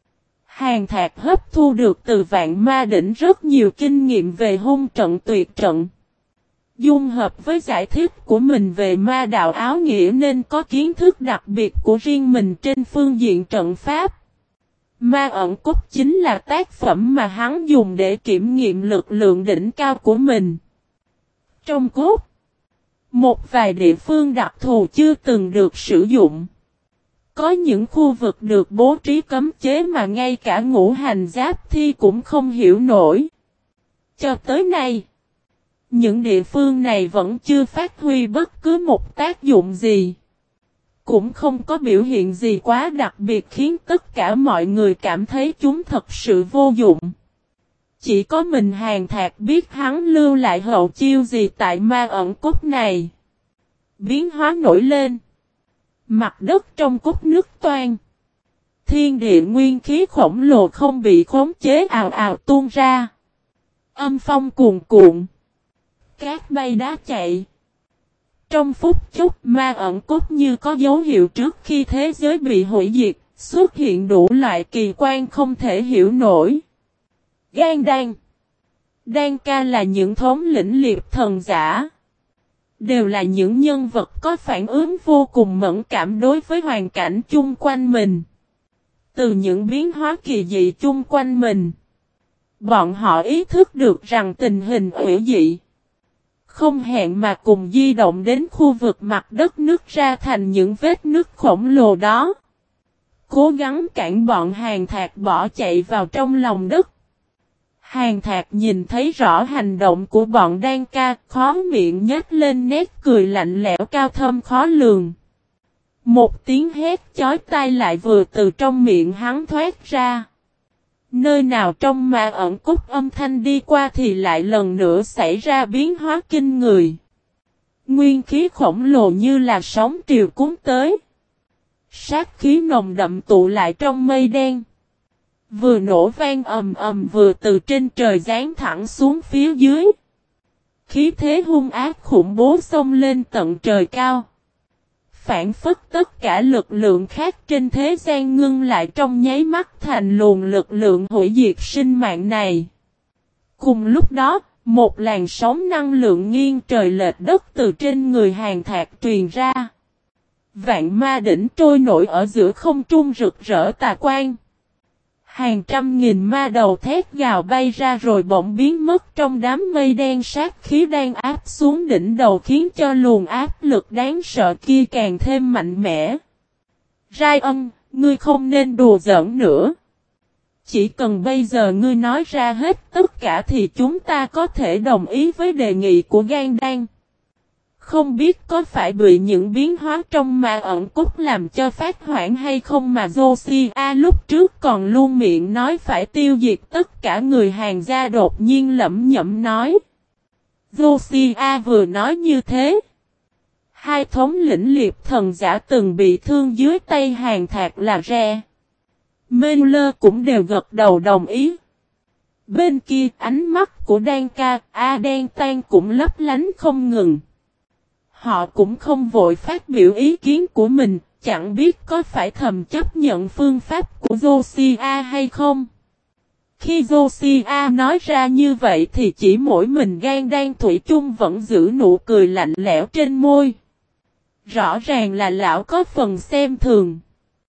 S1: Hàn Thạc hấp thu được từ Vạn Ma Đỉnh rất nhiều kinh nghiệm về hung trận tuyệt trận. Dung hợp với giải thích của mình về ma đạo áo nghĩa nên có kiến thức đặc biệt của riêng mình trên phương diện trận pháp. Ma ẩn cốt chính là tác phẩm mà hắn dùng để kiểm nghiệm lực lượng đỉnh cao của mình. Trong cốt, một vài địa phương đặc thù chưa từng được sử dụng. Có những khu vực được bố trí cấm chế mà ngay cả ngũ hành giáp thi cũng không hiểu nổi. Cho tới nay, những địa phương này vẫn chưa phát huy bất cứ một tác dụng gì. Cũng không có biểu hiện gì quá đặc biệt khiến tất cả mọi người cảm thấy chúng thật sự vô dụng. Chỉ có mình Hàn Thạc biết hắn lưu lại hậu chiêu gì tại ma ẩn cốt này. Biến hóa nổi lên. Mặt đất trong cốt nước toan. Thiên địa nguyên khí khổng lồ không bị khống chế ào ào tuôn ra. Âm phong cuồn cuộn. Cát bay đá chạy. Trong phút chốc ma ẩn cốt như có dấu hiệu trước khi thế giới bị hủy diệt, xuất hiện đủ loại kỳ quan không thể hiểu nổi. Gan đan, đan ca là những thống lĩnh liệp thần giả. Đều là những nhân vật có phản ứng vô cùng mẫn cảm đối với hoàn cảnh chung quanh mình. Từ những biến hóa kỳ dị chung quanh mình, bọn họ ý thức được rằng tình hình hủy dị. Không hẹn mà cùng di động đến khu vực mặt đất nứt ra thành những vết nứt khổng lồ đó. Cố gắng cản bọn Hàn Thạc bỏ chạy vào trong lòng đất. Hàn Thạc nhìn thấy rõ hành động của bọn Đan Ca, khó miệng nhếch lên nét cười lạnh lẽo cao thâm khó lường. Một tiếng hét chói tai lại vừa từ trong miệng hắn thoát ra. Nơi nào trong ma ẩn cốt âm thanh đi qua thì lại lần nữa xảy ra biến hóa kinh người. Nguyên khí khổng lồ như là sóng triều cuốn tới. Sát khí nồng đậm tụ lại trong mây đen. Vừa nổ vang ầm ầm vừa từ trên trời giáng thẳng xuống phía dưới. Khí thế hung ác khủng bố xông lên tận trời cao. Phản phất tất cả lực lượng khác trên thế gian ngưng lại trong nháy mắt thành luồng lực lượng hủy diệt sinh mạng này. Cùng lúc đó, một làn sóng năng lượng nghiêng trời lệch đất từ trên người Hàn Thạc truyền ra. Vạn ma đỉnh trôi nổi ở giữa không trung rực rỡ tà quang. Hàng trăm nghìn ma đầu thét gào bay ra rồi bỗng biến mất trong đám mây đen sát khí đang áp xuống đỉnh đầu khiến cho luồng áp lực đáng sợ kia càng thêm mạnh mẽ. Rai Ân, ngươi không nên đùa giỡn nữa. Chỉ cần bây giờ ngươi nói ra hết tất cả thì chúng ta có thể đồng ý với đề nghị của Gan Đan. Không biết có phải bị những biến hóa trong ma ẩn cốt làm cho phát hoảng hay không mà Josiah lúc trước còn luôn miệng nói phải tiêu diệt tất cả người Hàn gia đột nhiên lẩm nhẩm nói. Josiah vừa nói như thế. Hai thống lĩnh liệp thần giả từng bị thương dưới tay Hàn Thạc là Re. Miller cũng đều gật đầu đồng ý. Bên kia ánh mắt của Đan Ca, Đan Tan cũng lấp lánh không ngừng. Họ cũng không vội phát biểu ý kiến của mình, chẳng biết có phải thầm chấp nhận phương pháp của Josiah hay không. Khi Josiah nói ra như vậy thì chỉ mỗi mình Gan Đan thủy chung vẫn giữ nụ cười lạnh lẽo trên môi. Rõ ràng là lão có phần xem thường.